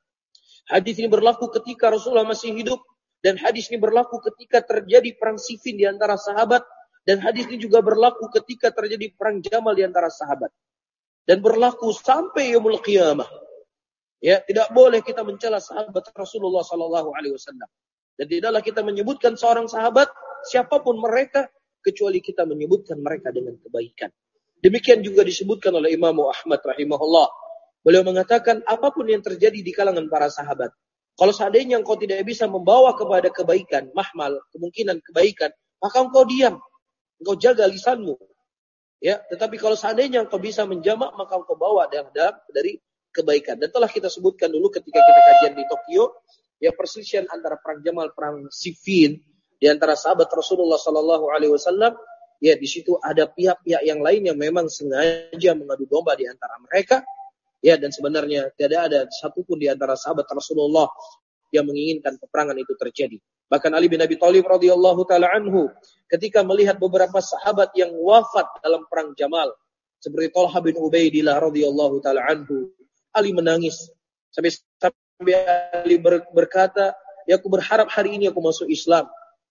Speaker 1: Hadis ini berlaku ketika Rasulullah masih hidup. Dan hadis ini berlaku ketika terjadi perang Siffin di antara sahabat. Dan hadis ini juga berlaku ketika terjadi perang Jamal di antara sahabat. Dan berlaku sampai yaumul qiyamah. Ya, tidak boleh kita mencela sahabat Rasulullah sallallahu alaihi wasallam. Dan tidaklah kita menyebutkan seorang sahabat, siapapun mereka, kecuali kita menyebutkan mereka dengan kebaikan. Demikian juga disebutkan oleh Imam Ahmad rahimahullah. Beliau mengatakan, apapun yang terjadi di kalangan para sahabat, kalau seandainya engkau tidak bisa membawa kepada kebaikan, mahmal, kemungkinan kebaikan, maka engkau diam. Engkau jaga lisanmu. Ya, tetapi kalau seandainya engkau bisa menjamak, maka engkau bawa dalam dari kebaikan. Dan telah kita sebutkan dulu ketika kita kajian di Tokyo, ya perselisihan antara perang Jamal, perang Siffin di antara sahabat Rasulullah sallallahu alaihi wasallam, ya di situ ada pihak-pihak yang lain yang memang sengaja mengadu domba di antara mereka, ya dan sebenarnya tidak ada satupun di antara sahabat Rasulullah yang menginginkan peperangan itu terjadi. Bahkan Ali bin Abi Thalib radhiyallahu taala anhu ketika melihat beberapa sahabat yang wafat dalam perang Jamal seperti Thalhah bin Ubaidillah radhiyallahu taala anhu, Ali menangis sampai Sampai Ali berkata, ya aku berharap hari ini aku masuk Islam.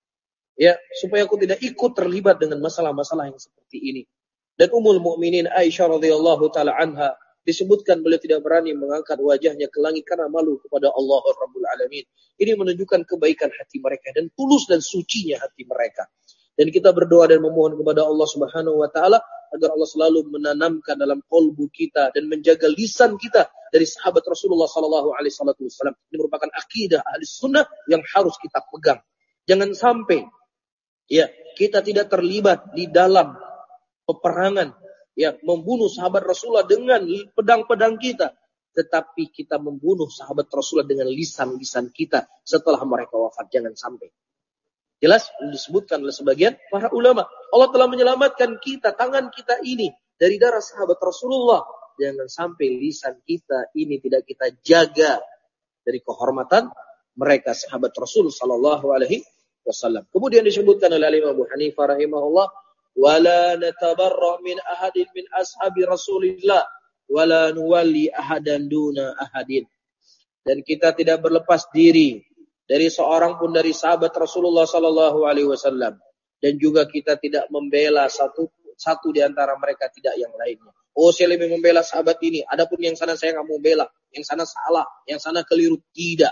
Speaker 1: Ya, supaya aku tidak ikut terlibat dengan masalah-masalah yang seperti ini. Dan Ummul Mukminin Aisyah radhiyallahu taala anha disebutkan beliau tidak berani mengangkat wajahnya ke langit karena malu kepada Allah Rabbul Alamin. Ini menunjukkan kebaikan hati mereka dan tulus dan sucinya hati mereka. Dan kita berdoa dan memohon kepada Allah Subhanahu wa taala agar Allah selalu menanamkan dalam kalbu kita dan menjaga lisan kita dari sahabat Rasulullah sallallahu alaihi wasallam. Ini merupakan akidah ahli sunnah yang harus kita pegang. Jangan sampai ya kita tidak terlibat di dalam peperangan ya membunuh sahabat Rasulullah dengan pedang-pedang kita, tetapi kita membunuh sahabat Rasulullah dengan lisan-lisan kita setelah mereka wafat. Jangan sampai. Jelas disebutkan oleh sebagian para ulama. Allah telah menyelamatkan kita, tangan kita ini dari darah sahabat Rasulullah. Jangan sampai lisan kita ini tidak kita jaga dari kehormatan mereka sahabat Rasul sallallahu alaihi wasallam. Kemudian disebutkan oleh Imam Abu Hanifah rahimahullah, wala natabarra min ahadin min ashabi Rasulillah wala nuwalli ahadan duna ahadin. Dan kita tidak berlepas diri dari seorang pun dari sahabat Rasulullah sallallahu alaihi wasallam, dan juga kita tidak membela satu satu di antara mereka tidak yang lainnya. Oh, saya lebih membela sahabat ini, adapun yang sana saya enggak mau bela, yang sana salah, yang sana keliru. Tidak.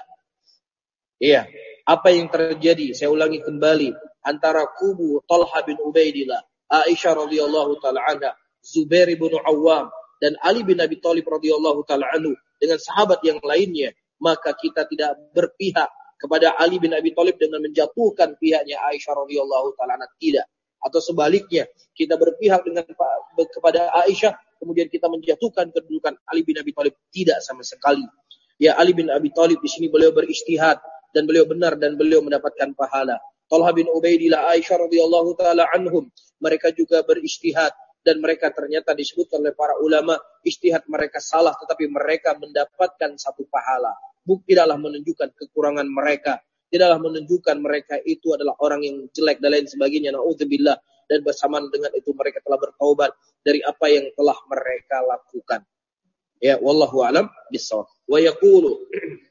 Speaker 1: Iya, apa yang terjadi, saya ulangi kembali, antara kubu Thalhah bin Ubaidillah, Aisyah radhiyallahu taala anha, Zubair bin Awwam dan Ali bin Abi Thalib radhiyallahu taala anhu dengan sahabat yang lainnya, maka kita tidak berpihak kepada Ali bin Abi Thalib dengan menjatuhkan pihaknya Aisyah radhiyallahu taala anha, tidak. Atau sebaliknya, kita berpihak dengan kepada Aisyah kemudian kita menjatuhkan kedudukan Ali bin Abi Thalib, tidak sama sekali. Ya, Ali bin Abi Thalib di sini beliau beristihad dan beliau benar dan beliau mendapatkan pahala. Thalhah bin Ubaidillah, Aisyah radhiyallahu taala anhum, mereka juga beristihad dan mereka ternyata disebutkan oleh para ulama istihad mereka salah tetapi mereka mendapatkan satu pahala. Bukti tidaklah menunjukkan kekurangan mereka, tidaklah menunjukkan mereka itu adalah orang yang jelek dan lain sebagainya. Na'udzubillah. Dan bersamaan dengan itu mereka telah bertaubat dari apa yang telah mereka lakukan. Ya, wallahu a'lam bissawab. Wa yaqulu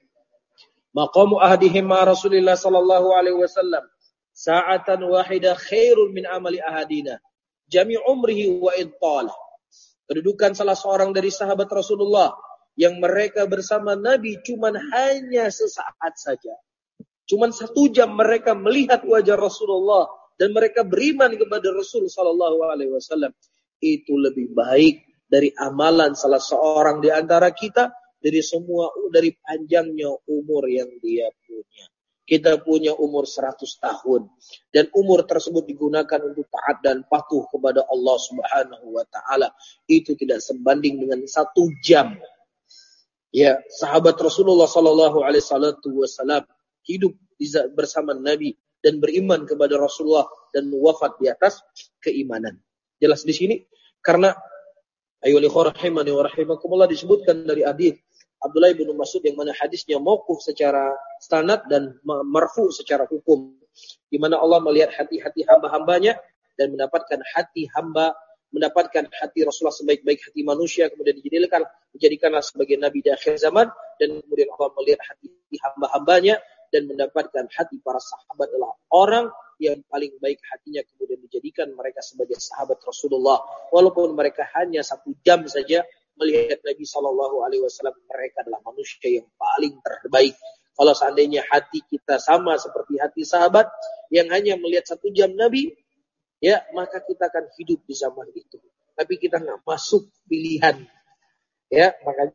Speaker 1: maqamu ahadihim ma Rasulillah sallallahu alaihi wasallam sa'atan wahidah khairun min amali ahadina jami' umrihi wa idtala. Kedudukan salah seorang dari sahabat Rasulullah yang mereka bersama Nabi cuman hanya sesaat saja. Cuman satu jam mereka melihat wajah Rasulullah dan mereka beriman kepada Rasul sallallahu alaihi wasallam, itu lebih baik dari amalan salah seorang di antara kita dari semua dari panjangnya umur yang dia punya. Kita punya umur seratus tahun dan umur tersebut digunakan untuk taat dan patuh kepada Allah Subhanahu wa taala. Itu tidak sebanding dengan satu jam. Ya, sahabat Rasulullah sallallahu alaihi wasallam hidup bersama Nabi dan beriman kepada Rasulullah dan wafat di atas keimanan. Jelas di sini karena ayyuhal ikhwah rahimani wa rahimakumullah disebutkan dari hadis Abdullah bin Mas'ud yang mana hadisnya mauquf secara sanad dan marfu secara hukum, di mana Allah melihat hati-hati hamba-hambanya dan mendapatkan hati hamba mendapatkan hati Rasulullah sebaik-baik hati manusia, kemudian dijadikan dijadikanlah sebagai nabi di akhir zaman, dan kemudian Allah melihat hati hamba-hambanya dan mendapatkan hati para sahabat adalah orang yang paling baik hatinya, kemudian dijadikan mereka sebagai sahabat Rasulullah walaupun mereka hanya satu jam saja melihat Nabi Shallallahu Alaihi Wasallam. Mereka adalah manusia yang paling terbaik. Kalau seandainya hati kita sama seperti hati sahabat yang hanya melihat satu jam Nabi, ya maka kita akan hidup di zaman itu. Tapi kita nggak masuk pilihan, ya makanya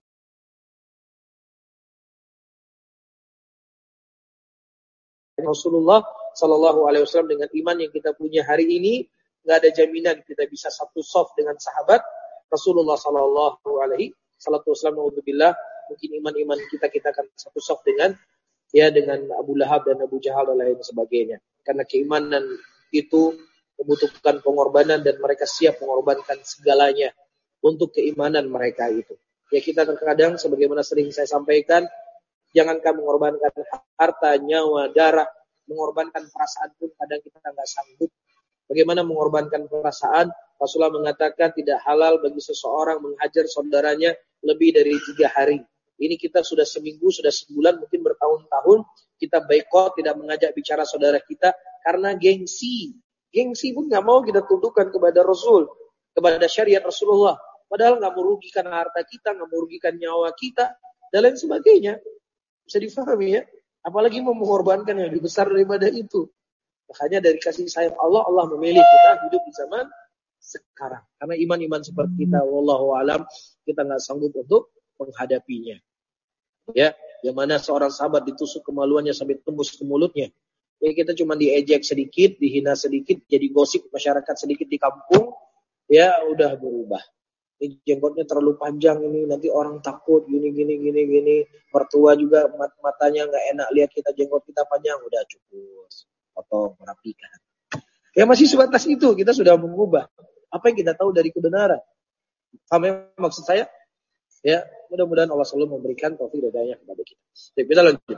Speaker 1: Rasulullah Shallallahu Alaihi Wasallam dengan iman yang kita punya hari ini, nggak ada jaminan kita bisa satu soft dengan sahabat Rasulullah Sallallahu Alaihi Wasallam. Alhamdulillah, mungkin iman-iman kita kita akan satu soft dengan ya dengan Abu Lahab dan Abu Jahal dan lain sebagainya. Karena keimanan itu membutuhkan pengorbanan dan mereka siap mengorbankan segalanya untuk keimanan mereka itu. Ya kita terkadang sebagaimana sering saya sampaikan, jangankan mengorbankan harta, nyawa, darah, mengorbankan perasaan pun kadang kita nggak sanggup. Bagaimana mengorbankan perasaan? Rasulullah mengatakan tidak halal bagi seseorang menghajar saudaranya lebih dari tiga hari. Ini kita sudah seminggu, sudah sebulan, mungkin bertahun-tahun kita boikot, tidak mengajak bicara saudara kita karena gengsi. Gengsi pun nggak mau kita tundukkan kepada Rasul, kepada syariat Rasulullah. Padahal nggak merugikan harta kita, nggak merugikan nyawa kita, dan lain sebagainya. Bisa difahami ya. Apalagi mau mengorbankan yang lebih besar daripada itu. Makanya dari kasih sayang Allah, Allah memilih kita hidup di zaman sekarang. Karena iman-iman seperti kita, wallahu alam, kita nggak sanggup untuk menghadapinya. Ya, yang mana seorang sahabat ditusuk kemaluannya sampai tembus ke mulutnya. Ya kita cuma diejek sedikit, dihina sedikit, jadi gosip masyarakat sedikit di kampung, ya udah berubah. Ini jenggotnya terlalu panjang ini, nanti orang takut, gini, gini, gini, gini. Mertua juga mat matanya nggak enak lihat kita jenggot kita panjang, udah cukup, potong, merapikan. Ya masih sebatas itu, kita sudah mengubah. Apa yang kita tahu dari kebenaran? Paham ya maksud saya? Ya, mudah-mudahan Allah selalu memberikan taufik dan hidayah kepada kita. Jadi kita lanjut.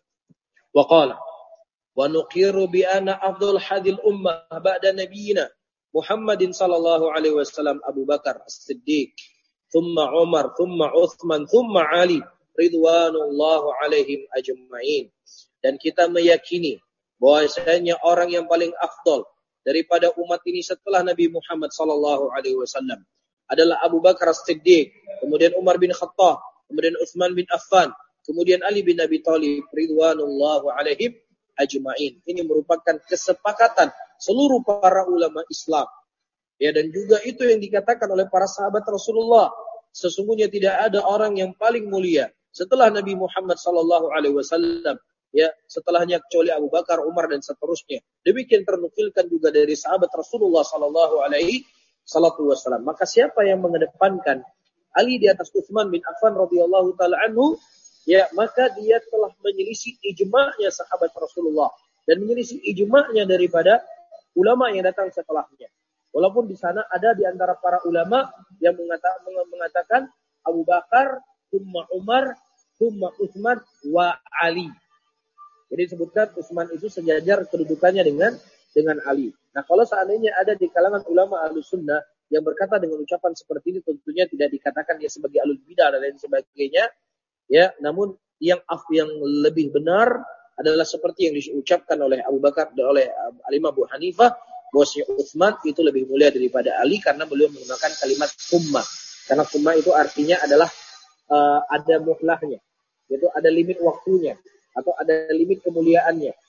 Speaker 1: Wa qala wa nuqiru bi anna afdal hadil ummah ba'da nabiyina Muhammadin sallallahu alaihi wasallam Abu Bakar As-Siddiq, thumma Umar, thumma Uthman, thumma Ali ridwanullahu alaihim ajma'in. Dan kita meyakini bahwasanya orang yang paling afdal daripada umat ini setelah Nabi Muhammad sallallahu alaihi wasallam adalah Abu Bakar As-Siddiq, kemudian Umar bin Khattab, kemudian Uthman bin Affan, kemudian Ali bin Abi Thalib ridwanullahu alaihim ajma'in. Ini merupakan kesepakatan seluruh para ulama Islam. Ya, dan juga itu yang dikatakan oleh para sahabat Rasulullah. Sesungguhnya tidak ada orang yang paling mulia setelah Nabi Muhammad sallallahu alaihi wasallam. Ya, setelahnya kecuali Abu Bakar, Umar dan seterusnya. Demikian ternukilkan juga dari sahabat Rasulullah sallallahu alaihi wasallam. Maka siapa yang mengedepankan Ali di atas Utsman bin Affan radhiyallahu taala anhu, ya maka dia telah menyelisih ijma'nya sahabat Rasulullah dan menyelisih ijma'nya daripada ulama yang datang setelahnya. Walaupun di sana ada di antara para ulama yang mengatakan, mengatakan Abu Bakar, thumma Umar, thumma Utsman wa Ali. Jadi disebutkan Utsman itu sejajar kedudukannya dengan dengan Ali. Nah, kalau seandainya ada di kalangan ulama Ahlus Sunnah yang berkata dengan ucapan seperti ini, tentunya tidak dikatakan dia sebagai ahlul bidah dan lain sebagainya. Ya, namun yang yang lebih benar adalah seperti yang diucapkan oleh Abu Bakar dan oleh Al-Imam Abu Hanifah, bahwasanya Utsman itu lebih mulia daripada Ali karena beliau menggunakan kalimat ummah. Karena ummah itu artinya adalah uh, ada muhlahnya, yaitu ada limit waktunya atau ada limit kemuliaannya.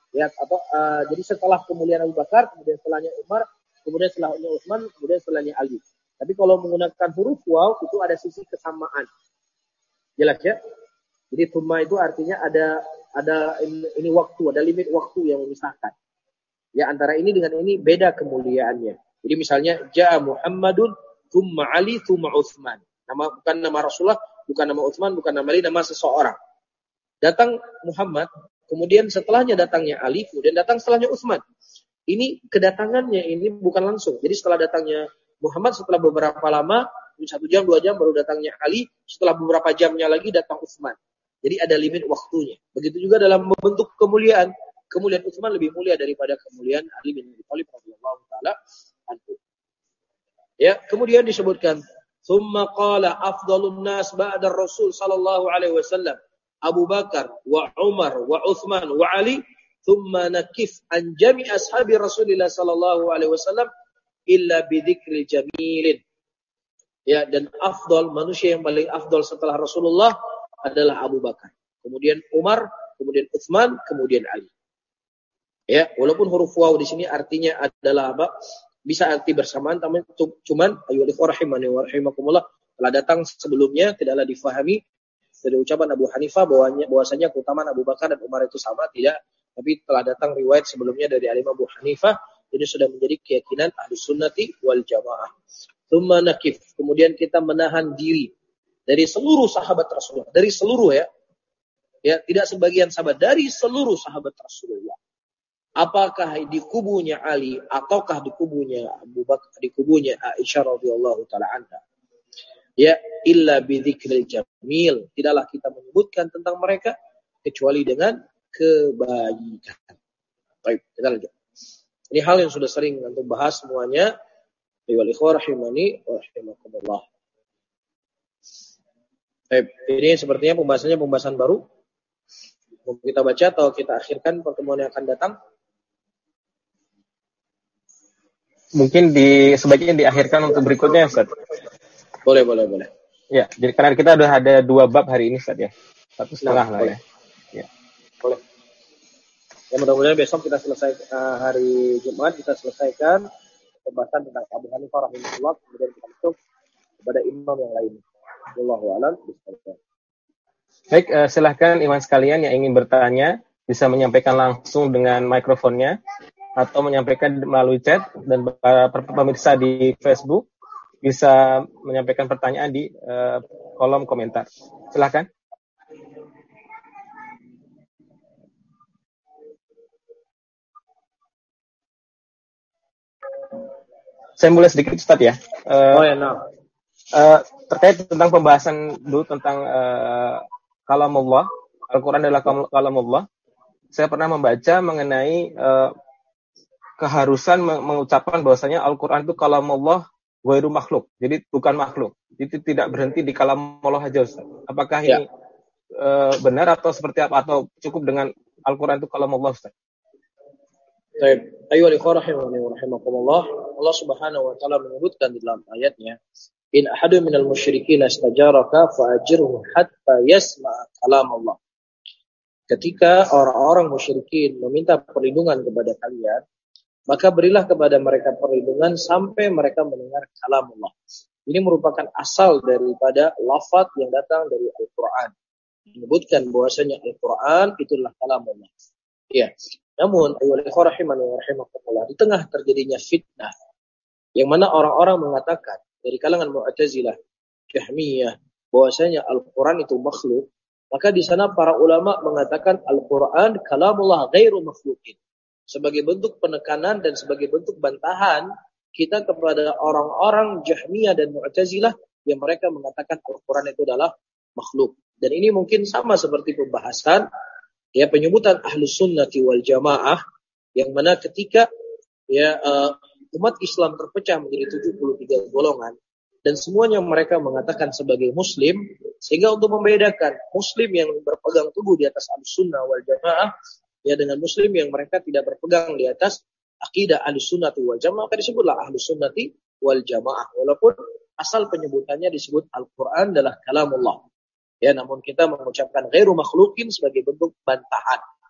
Speaker 1: Ya, atau uh, jadi setelah kemuliaan Abu Bakar, kemudian setelahnya Umar, kemudian setelahnya Utsman, kemudian setelahnya Ali. Tapi kalau menggunakan huruf waw itu ada sisi kesamaan. Jelas ya? Jadi thumma itu artinya ada ada ini, ini waktu, ada limit waktu yang memisahkan. Ya, antara ini dengan ini beda kemuliaannya. Jadi misalnya ja'a Muhammadun thumma Ali thumma Utsman. Nama bukan nama Rasulullah, bukan nama Utsman, bukan nama Ali, nama seseorang. Datang Muhammad, kemudian setelahnya datangnya Ali, kemudian datang setelahnya Utsman. Ini kedatangannya ini bukan langsung. Jadi setelah datangnya Muhammad, setelah beberapa lama, satu jam, dua jam baru datangnya Ali, setelah beberapa jamnya lagi datang Utsman. Jadi ada limit waktunya. Begitu juga dalam membentuk kemuliaan. Kemuliaan Utsman lebih mulia daripada kemuliaan Ali bin Abi Thalib radhiyallahu taala anhu. Ya, kemudian disebutkan Tsumma qala afdhalun nas ba'da Rasul sallallahu alaihi wasallam Abu Bakar wa Umar wa Utsman wa Ali thumma nakif an jami' ashabi Rasulillah sallallahu alaihi wasallam illa bi dzikri jamilin. Ya, dan afdal manusia yang paling afdal setelah Rasulullah adalah Abu Bakar, kemudian Umar, kemudian Utsman, kemudian Ali. Ya, walaupun huruf waw di sini artinya adalah apa? Bisa arti bersamaan, tapi cuman ayyuhal rahimani wa rahimakumullah telah datang sebelumnya tidaklah difahami dari ucapan Abu Hanifah bahwanya bahwasanya keutamaan Abu Bakar dan Umar itu sama, tidak, tapi telah datang riwayat sebelumnya dari Imam Abu Hanifah. Ini sudah menjadi keyakinan Ahlus Sunnati wal Jamaah. Tsumma nakif, kemudian kita menahan diri dari seluruh sahabat Rasulullah, dari seluruh ya. Ya, tidak sebagian sahabat, dari seluruh sahabat Rasulullah. Apakah di kubunya Ali ataukah di kubunya Abu Bakar, di kubunya Aisyah radhiyallahu taala anha. Ya, illa bidzikril jamil, tidaklah kita menyebutkan tentang mereka kecuali dengan kebaikan. Baik, kita lanjut. Ini hal yang sudah sering antum bahas semuanya. Ayyuhal ikhwah rahimani wa rahimakumullah. Baik, ini sepertinya pembahasannya pembahasan baru. Mau kita baca atau kita akhirkan pertemuan yang akan datang?
Speaker 2: Mungkin di sebaiknya diakhirkan untuk berikutnya, Ustaz.
Speaker 1: Boleh, boleh, boleh.
Speaker 2: Ya, jadi karena kita udah ada dua bab hari ini, Ustaz ya. Satu setengah nah, lah
Speaker 1: boleh.
Speaker 2: ya. Ya.
Speaker 1: Boleh. Ya, mudah-mudahan besok kita selesai uh, hari Jumat kita selesaikan pembahasan tentang Abu Hanifah rahimahullah, kemudian kita masuk kepada imam yang lain. Wallahu a'lam bishawab.
Speaker 2: Baik, uh, silahkan iman sekalian yang ingin bertanya bisa menyampaikan langsung dengan mikrofonnya atau menyampaikan melalui chat, dan para pemirsa di Facebook bisa menyampaikan pertanyaan di uh, kolom komentar. Silahkan. Saya mulai sedikit, Ustaz ya. Uh,
Speaker 1: oh ya, nah.
Speaker 2: Uh, terkait tentang pembahasan dulu tentang uh, kalamullah, Al-Quran adalah kalamullah. Saya pernah membaca mengenai uh, keharusan mengucapkan bahwasanya Al-Quran itu kalamullah ghairu makhluk. Jadi bukan makhluk. Itu tidak berhenti di kalamullah aja, Ustaz. Apakah ya. ini uh, benar atau seperti apa, atau cukup dengan Al-Quran itu kalamullah, Ustaz?
Speaker 1: Baik, ayyuhal ikhwah rahimani wa rahimakumullah. Allah Subhanahu wa taala menyebutkan di dalam ayatnya, in ahadun minal musyrikin istajaraka fa'ajirhu hatta yasma'a kalam Allah. Ketika orang-orang musyrikin meminta perlindungan kepada kalian, maka berilah kepada mereka perlindungan sampai mereka mendengar kalam Allah. Ini merupakan asal daripada lafaz yang datang dari Al-Quran. Menyebutkan bahwasanya Al-Quran itulah kalam Allah. Ya. Namun, ayyuhal ikhwah rahimani wa rahimakumullah, di tengah terjadinya fitnah, yang mana orang-orang mengatakan dari kalangan Mu'tazilah, Jahmiyah, bahwasanya Al-Quran itu makhluk, maka di sana para ulama mengatakan Al-Quran kalamullah ghairu makhlukin. Sebagai bentuk penekanan dan sebagai bentuk bantahan kita kepada orang-orang Jahmiyah dan Mu'tazilah yang mereka mengatakan Al-Quran itu adalah makhluk. Dan ini mungkin sama seperti pembahasan ya penyebutan Ahlus Sunnati wal Jamaah, yang mana ketika ya uh, umat Islam terpecah menjadi tujuh puluh tiga golongan dan semuanya mereka mengatakan sebagai muslim, sehingga untuk membedakan muslim yang berpegang teguh di atas Ahlus Sunnah wal Jamaah ya dengan muslim yang mereka tidak berpegang di atas akidah Ahlus Sunnati wal Jamaah, maka disebutlah Ahlus Sunnati wal Jamaah, walaupun asal penyebutannya disebut Al-Quran adalah kalamullah. Ya, namun kita mengucapkan ghairu makhlukin sebagai bentuk bantahan.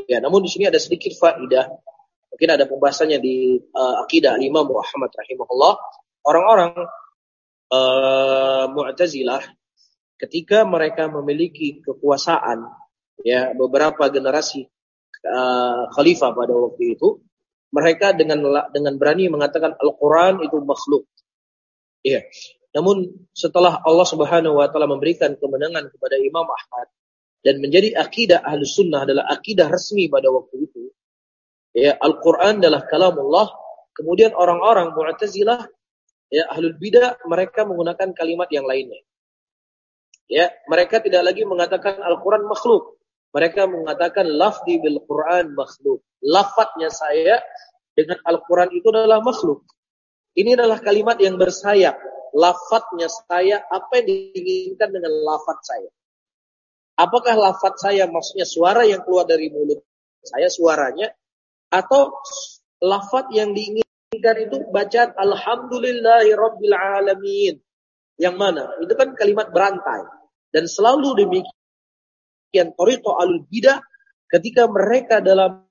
Speaker 1: Ya, namun di sini ada sedikit faedah. Mungkin ada pembahasannya di uh, akidah Imam Muhammad rahimahullah. Orang-orang uh, Mu'tazilah ketika mereka memiliki kekuasaan, ya beberapa generasi uh, khalifah pada waktu itu, mereka dengan dengan berani mengatakan Al-Quran itu makhluk. Ya. Namun setelah Allah Subhanahu Wa Taala memberikan kemenangan kepada Imam Ahmad dan menjadi akidah Ahlus Sunnah adalah akidah resmi pada waktu itu, ya Al-Quran adalah kalamullah. Kemudian orang-orang Mu'tazilah, ya Ahlul Bidah, mereka menggunakan kalimat yang lainnya. Ya, mereka tidak lagi mengatakan Al-Quran makhluk. Mereka mengatakan lafzi bil Quran makhluk. Lafadznya saya dengan Al-Quran itu adalah makhluk. Ini adalah kalimat yang bersayap. Lafadznya saya, apa yang diinginkan dengan lafadz saya? Apakah lafadz saya maksudnya suara yang keluar dari mulut saya, suaranya, atau lafadz yang diinginkan itu bacaan Alhamdulillahi Rabbil Alamin? Yang mana? Itu kan kalimat berantai. Dan selalu demikian thariqah Ahlul Bidah ketika mereka dalam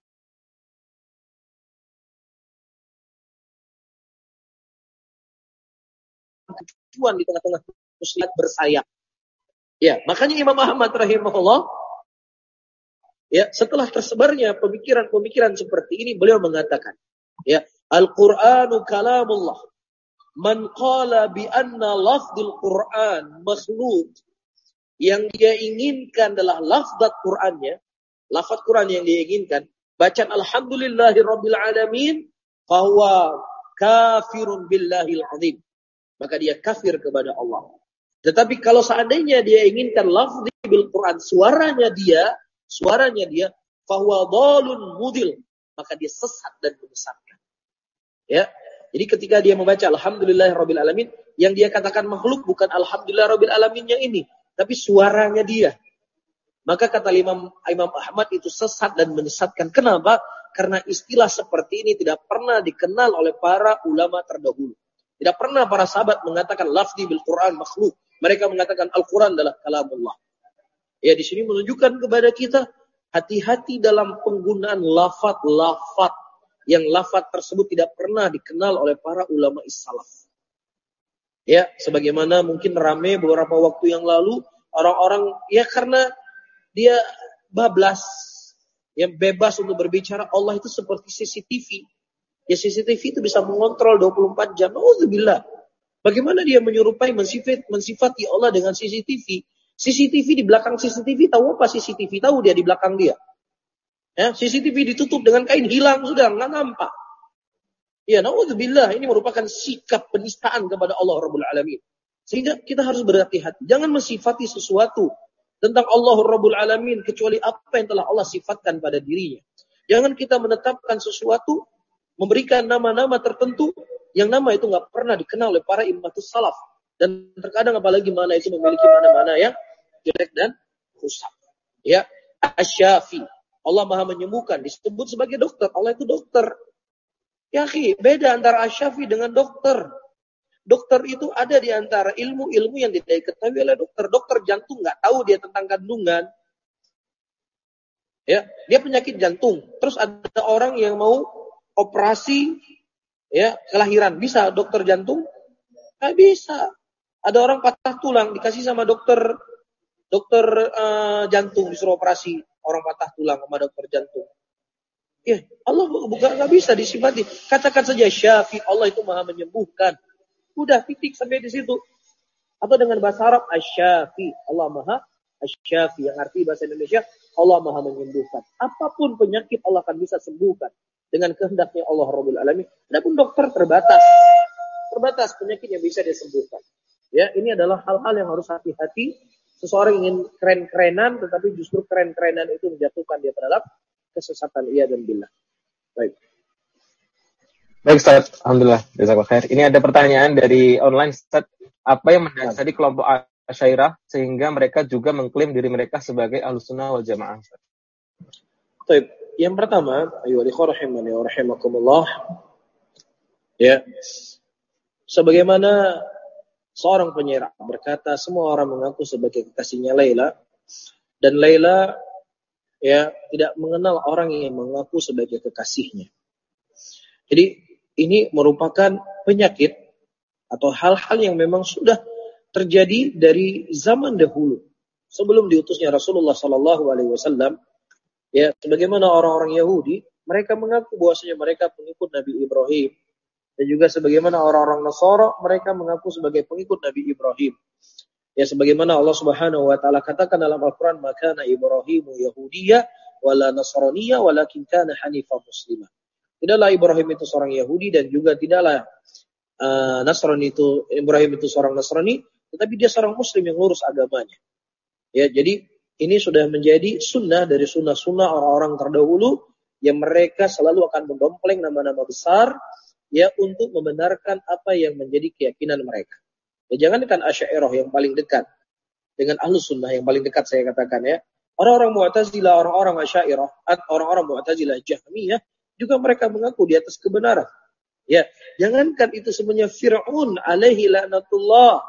Speaker 1: tujuan di tengah-tengah muslimat bersayap. Ya, makanya Imam Ahmad rahimahullah, ya, setelah tersebarnya pemikiran-pemikiran seperti ini, beliau mengatakan, ya, Al-Qur'anu kalamullah. Man qala bi anna lafdzul Qur'an makhluk. Yang dia inginkan adalah lafaz Qur'annya, lafaz Qur'an yang dia inginkan, bacaan Alhamdulillahi Rabbil Alamin, fahuwa kafirun billahil azim. Maka dia kafir kepada Allah. Tetapi kalau seandainya dia inginkan lafzi bil Quran, suaranya dia, suaranya dia, fahuwa dhalun mudil, maka dia sesat dan menyesatkan. Ya. Jadi ketika dia membaca Alhamdulillahirabbil alamin, yang dia katakan makhluk bukan Alhamdulillahirabbil alaminnya ini, tapi suaranya dia. Maka kata Imam Imam Ahmad itu sesat dan menyesatkan. Kenapa? Karena istilah seperti ini tidak pernah dikenal oleh para ulama terdahulu. Tidak pernah para sahabat mengatakan lafzi bil Quran makhluk. Mereka mengatakan Al-Quran adalah kalamullah. Ya, di sini menunjukkan kepada kita hati-hati dalam penggunaan lafaz-lafaz yang lafaz tersebut tidak pernah dikenal oleh para ulama is-salaf. Ya, sebagaimana mungkin ramai beberapa waktu yang lalu orang-orang ya karena dia bablas, yang bebas untuk berbicara Allah itu seperti C C T V. Ya C C T V itu bisa mengontrol dua puluh empat jam. Auzubillah. Bagaimana dia menyerupai mensifat, mensifati Allah dengan C C T V? C C T V di belakang C C T V tahu apa C C T V? Tahu dia di belakang dia. Ya, C C T V ditutup dengan kain, hilang sudah, nggak nampak. Ya, naudzubillah, ini merupakan sikap penistaan kepada Allah Rabbul Alamin. Sehingga kita harus berhati-hati. Jangan mensifati sesuatu tentang Allah Rabbul Alamin kecuali apa yang telah Allah sifatkan pada dirinya. Jangan kita menetapkan sesuatu, memberikan nama-nama tertentu yang nama itu nggak pernah dikenal oleh para imamatus salaf. Dan terkadang apalagi mana itu memiliki mana-mana yang jelek dan rusak. Ya, Asy-Syafi, Allah Maha menyembuhkan, disebut sebagai dokter. Allah itu dokter. Ya, akhi, beda antara Asy-Syafi dengan dokter. Dokter itu ada di antara ilmu-ilmu yang tidak diketahui oleh dokter. Dokter jantung nggak tahu dia tentang kandungan. Ya, dia penyakit jantung. Terus ada orang yang mau operasi ya kelahiran, bisa dokter jantung? Nggak bisa. Ada orang patah tulang dikasih sama dokter dokter uh, jantung, disuruh operasi orang patah tulang sama dokter jantung. Ya, Allah bukan nggak bisa disifati. Katakan saja Syafi, Allah itu Maha menyembuhkan. Udah titik sampai di situ. Atau dengan bahasa Arab Asy-Syafi, Allah Maha Asy-Syafi, yang arti bahasa Indonesia Allah Maha menyembuhkan. Apapun penyakit Allah akan bisa sembuhkan dengan kehendaknya Allah Rabbul Alamin. Adapun dokter terbatas. Terbatas penyakit yang bisa disembuhkan. Ya, ini adalah hal-hal yang harus hati-hati. Seseorang ingin keren-kerenan, tetapi justru keren-kerenan itu menjatuhkan dia terhadap kesesatan. Iya dan billah. Baik.
Speaker 2: Baik Ustaz, alhamdulillah. Jazakallahu khair. Ini ada pertanyaan dari online Ustaz. Apa yang mendasari kelompok Asy'ariyah sehingga mereka juga mengklaim diri mereka sebagai Ahlussunnah wal Jamaah?
Speaker 1: Baik. Yang pertama, ayo ikhwah rahimani wa rahimakumullah. Ya. Sebagaimana seorang penyair berkata, semua orang mengaku sebagai kekasihnya Laila, dan Laila ya tidak mengenal orang yang mengaku sebagai kekasihnya. Jadi ini merupakan penyakit atau hal-hal yang memang sudah terjadi dari zaman dahulu sebelum diutusnya Rasulullah Sallallahu Alaihi Wasallam. Ya, sebagaimana orang-orang Yahudi, mereka mengaku bahwasanya mereka pengikut Nabi Ibrahim, dan juga sebagaimana orang-orang Nasara, mereka mengaku sebagai pengikut Nabi Ibrahim. Ya, sebagaimana Allah Subhanahu Wa Taala katakan dalam Al-Quran, maka Ibrahimu Yahudiyya wala Nasraniyya walakin kana Hanifah Muslimah. Tidaklah Ibrahim itu seorang Yahudi dan juga tidaklah uh, Nasrani itu Ibrahim itu seorang Nasrani, tetapi dia seorang Muslim yang lurus agamanya. Ya, jadi ini sudah menjadi sunnah dari sunnah-sunnah orang-orang terdahulu yang mereka selalu akan mendompleng nama-nama besar ya untuk membenarkan apa yang menjadi keyakinan mereka. Ya, jangankan Asy'ariyah yang paling dekat dengan Ahlus Sunnah yang paling dekat saya katakan ya. Orang-orang Mu'tazilah, orang-orang Asy'ariyah, orang-orang Mu'tazilah Jahmiyah juga mereka mengaku di atas kebenaran. Ya, jangankan itu semuanya Fir'aun alaihi laknatullah.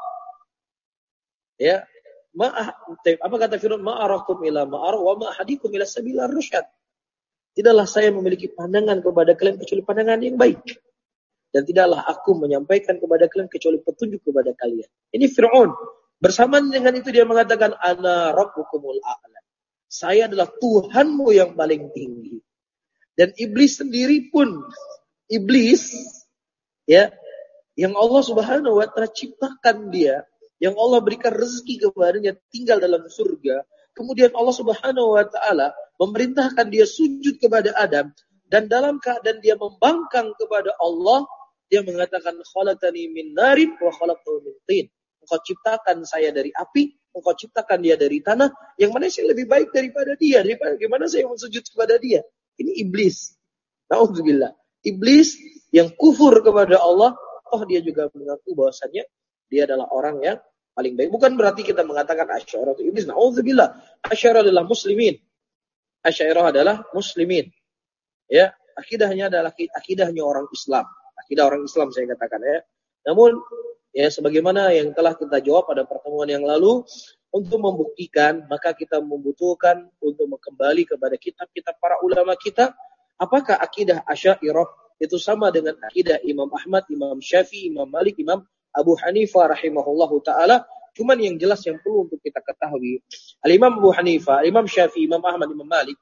Speaker 1: Ya, ma apa kata Fir'aun? Ma arakum ila ma ar wa ma hadikum ila sabilar rusyad. Tidaklah saya memiliki pandangan kepada kalian kecuali pandangan yang baik. Dan tidaklah aku menyampaikan kepada kalian kecuali petunjuk kepada kalian. Ini Fir'aun. Bersamaan dengan itu dia mengatakan ana rabbukumul a'la. Saya adalah Tuhanmu yang paling tinggi. Dan iblis sendiri pun, iblis, ya, yang Allah Subhanahu Wa Taala ciptakan dia, yang Allah berikan rezeki kepadanya tinggal dalam surga. Kemudian Allah Subhanahu Wa Taala memerintahkan dia sujud kepada Adam, dan dalam keadaan dia membangkang kepada Allah, dia mengatakan khalaqtani min narin wa khalaqtahu min tin. Engkau ciptakan saya dari api, engkau ciptakan dia dari tanah, yang mana sih lebih baik daripada dia? Daripada bagaimana saya mau sujud kepada dia? Ini iblis. Nauzubillah. Iblis yang kufur kepada Allah, oh dia juga mengaku bahwasanya dia adalah orang yang paling baik. Bukan berarti kita mengatakan Asy'ariyah itu iblis. Nauzubillah. Asy'ariyah adalah muslimin. Asy'ariyah adalah muslimin. Ya, akidahnya adalah akidahnya orang Islam. Akidah orang Islam saya katakan ya. Namun ya sebagaimana yang telah kita jawab pada pertemuan yang lalu, untuk membuktikan, maka kita membutuhkan untuk kembali kepada kitab-kitab para ulama kita. Apakah akidah Asy'ariyah itu sama dengan akidah Imam Ahmad, Imam Syafi'i, Imam Malik, Imam Abu Hanifah rahimahullahu ta'ala? Cuman yang jelas yang perlu untuk kita ketahui, Al-Imam Abu Hanifah, Imam Syafi'i, Imam Ahmad, Imam Malik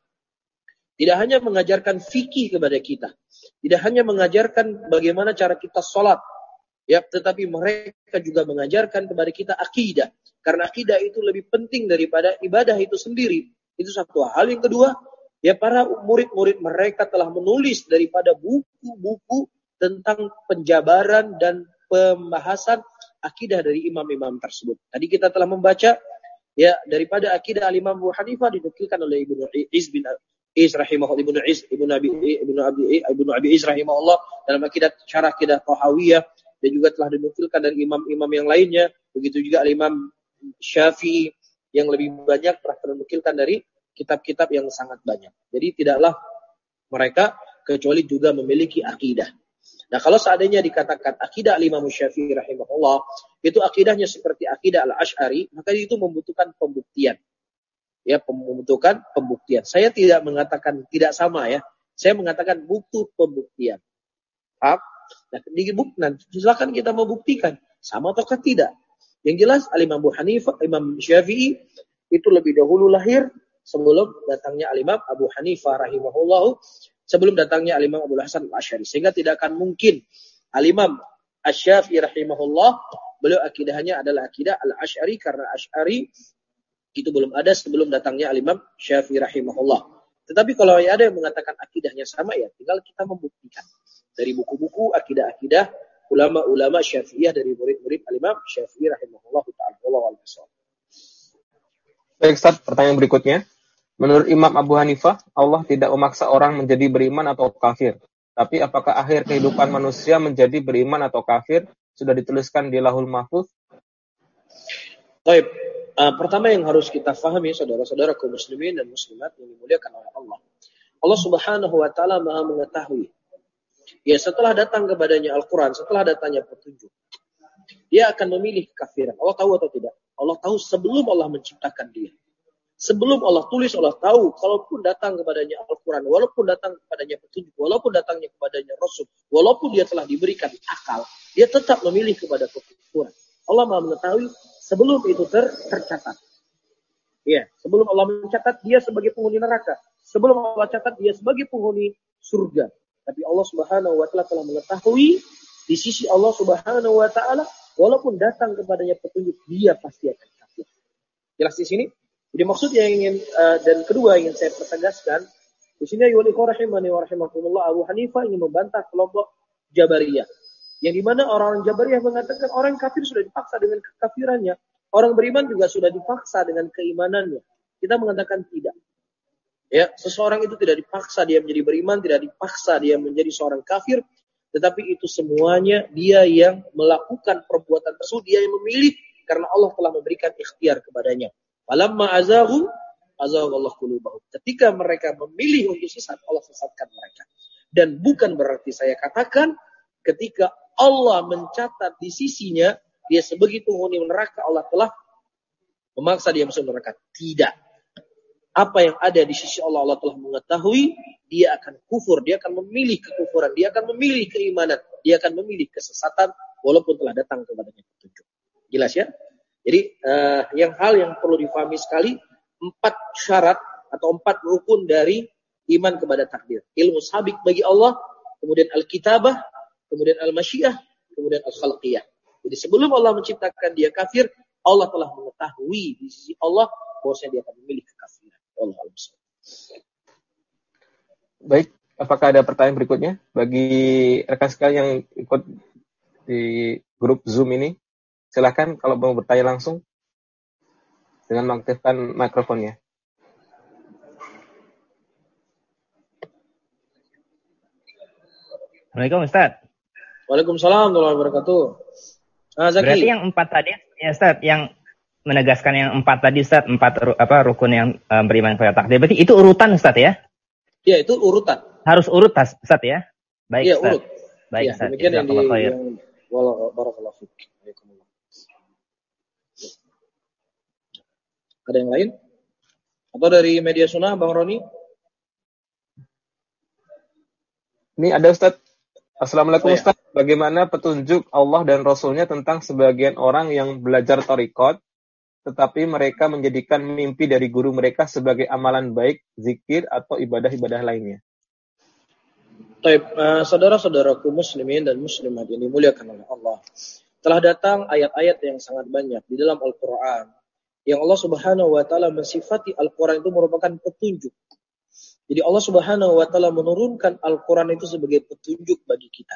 Speaker 1: tidak hanya mengajarkan fikih kepada kita, tidak hanya mengajarkan bagaimana cara kita sholat, ya, tetapi mereka juga mengajarkan kepada kita akidah. Karena akidah itu lebih penting daripada ibadah itu sendiri. Itu satu hal. Yang kedua, ya para murid-murid mereka telah menulis daripada buku-buku tentang penjabaran dan pembahasan akidah dari imam-imam tersebut. Tadi kita telah membaca ya daripada akidah Al-Imam Abu Hanifah dinukilkan oleh Ibnu Iz bin Iz rahimahullah, Ibnu Iz Ibnu Abi Ibnu Abi Ibnu Abi Iz rahimahullah dalam akidah syarah akidah Thahawiyah, dan juga telah dinukilkan dari imam-imam yang lainnya. Begitu juga Al-Imam Syafi'i yang lebih banyak telah dinukilkan dari kitab-kitab yang sangat banyak. Jadi tidaklah mereka kecuali juga memiliki akidah. Nah, kalau seandainya dikatakan akidah Al-Imam Syafi'i rahimahullah itu akidahnya seperti akidah Al-Asy'ari, maka itu membutuhkan pembuktian. Ya, membutuhkan pembuktian. Saya tidak mengatakan tidak sama ya. Saya mengatakan butuh pembuktian. Paham? Nah, dibuktikan, silakan kita membuktikan sama ataukah tidak. Yang jelas Al-Imam Abu Hanifah, Imam Syafi'i itu lebih dahulu lahir sebelum datangnya Al-Imam Abu Hanifah rahimahullah, sebelum datangnya Al-Imam Abu Hasan Al-Asy'ari. Sehingga tidak akan mungkin Al-Imam Asy-Syafi'i rahimahullah beliau akidahnya adalah akidah Al-Asy'ari, karena Asy'ari itu belum ada sebelum datangnya Al-Imam Syafi'i rahimahullah. Tetapi kalau ada yang mengatakan akidahnya sama, ya tinggal kita membuktikan dari buku-buku akidah-akidah ulama-ulama Syafi'iyah dari murid-murid Al-Imam Syafi'i rahimahullah ta'ala. Wallahu a'lam.
Speaker 2: Baik, Ustaz, pertanyaan berikutnya. Menurut Imam Abu Hanifah, Allah tidak memaksa orang menjadi beriman atau kafir. Tapi apakah akhir kehidupan manusia menjadi beriman atau kafir sudah dituliskan di Lauhul Mahfuz?
Speaker 1: Baik. Uh, pertama yang harus kita fahami, saudara-saudara kaum muslimin dan muslimat yang dimuliakan oleh Allah. Allah Subhanahu wa taala Maha mengetahui. Ya, setelah datang kepadanya Al-Quran, setelah datangnya petunjuk, dia akan memilih kekafiran. Allah tahu atau tidak? Allah tahu sebelum Allah menciptakan dia. Sebelum Allah tulis, Allah tahu, kalaupun datang kepadanya Al-Quran, walaupun datang kepadanya petunjuk, walaupun datangnya kepadanya Rasul, walaupun dia telah diberikan akal, dia tetap memilih kepada kekufuran. Allah Maha mengetahui sebelum itu ter tercatat. Ya, sebelum Allah mencatat dia sebagai penghuni neraka, sebelum Allah catat dia sebagai penghuni surga. Tapi Allah Subhanahu wa taala telah mengetahui di sisi Allah Subhanahu wa taala, walaupun datang kepadanya petunjuk, dia pasti akan kafir. Jelas di sini? Jadi maksud yang ingin uh, dan kedua ingin saya pertegaskan di sini ayuhal ikhwah rahimani wa rahimakumullah, Abu Hanifah ingin membantah kelompok Jabariyah, yang dimana orang-orang Jabariyah mengatakan orang kafir sudah dipaksa dengan kekafirannya, orang beriman juga sudah dipaksa dengan keimanannya. Kita mengatakan tidak. Ya, seseorang itu tidak dipaksa dia menjadi beriman, tidak dipaksa dia menjadi seorang kafir, tetapi itu semuanya dia yang melakukan perbuatan tersebut, dia yang memilih karena Allah telah memberikan ikhtiar kepadanya. Falamma azaghu azaghallahu qulubahum. Ketika mereka memilih untuk sesat, Allah sesatkan mereka. Dan bukan berarti saya katakan ketika Allah mencatat di sisinya dia sebagai penghuni neraka, Allah telah memaksa dia masuk neraka. Tidak. Apa yang ada di sisi Allah, Allah telah mengetahui dia akan kufur, dia akan memilih kekufuran, dia akan memilih keimanan, dia akan memilih kesesatan walaupun telah datang kepadanya petunjuk. Jelas ya? Jadi uh, yang hal yang perlu difahami sekali, empat syarat atau empat rukun dari iman kepada takdir. Ilmu sabik bagi Allah, kemudian al-kitabah, kemudian al-masyiah, kemudian al-khalqiyah. Jadi sebelum Allah menciptakan dia kafir, Allah telah mengetahui di sisi Allah bahwasanya dia akan memilih kekafiran. Allah Alhamdulillah.
Speaker 2: Baik, apakah ada pertanyaan berikutnya bagi rekan sekalian yang ikut di grup Zoom ini? Silakan kalau mau bertanya langsung dengan mengaktifkan mikrofonnya.
Speaker 4: Assalamualaikum Ustaz.
Speaker 1: Waalaikumsalam warahmatullahi wabarakatuh. Ah, Zaki.
Speaker 4: Berarti yang empat tadi ya Ustaz, yang menegaskan yang empat tadi Ustaz, empat apa rukun yang um, beriman kepada takdir. Berarti itu urutan Ustaz ya?
Speaker 1: Iya, itu urutan.
Speaker 4: Harus urut Ustaz ya? Baik
Speaker 1: ya,
Speaker 4: Ustaz.
Speaker 1: Urut.
Speaker 4: Baik
Speaker 1: ya,
Speaker 4: Ustaz.
Speaker 1: Demikian yang di yang wala barakallahu fiik. Ada yang lain? Atau dari media sunnah, Bang Roni?
Speaker 2: Ini ada Ustaz. Assalamualaikum
Speaker 1: oh, ya.
Speaker 2: Ustaz. Bagaimana petunjuk Allah dan Rasulnya tentang sebagian orang yang belajar thariqat, tetapi mereka menjadikan mimpi dari guru mereka sebagai amalan baik, zikir, atau ibadah-ibadah lainnya?
Speaker 1: Taib, uh, saudara-saudaraku muslimin dan muslimat yang dimuliakan oleh Allah. Telah datang ayat-ayat yang sangat banyak di dalam Al-Quran, yang Allah Subhanahu wa taala mensifati Al-Quran itu merupakan petunjuk. Jadi Allah Subhanahu wa taala menurunkan Al-Quran itu sebagai petunjuk bagi kita.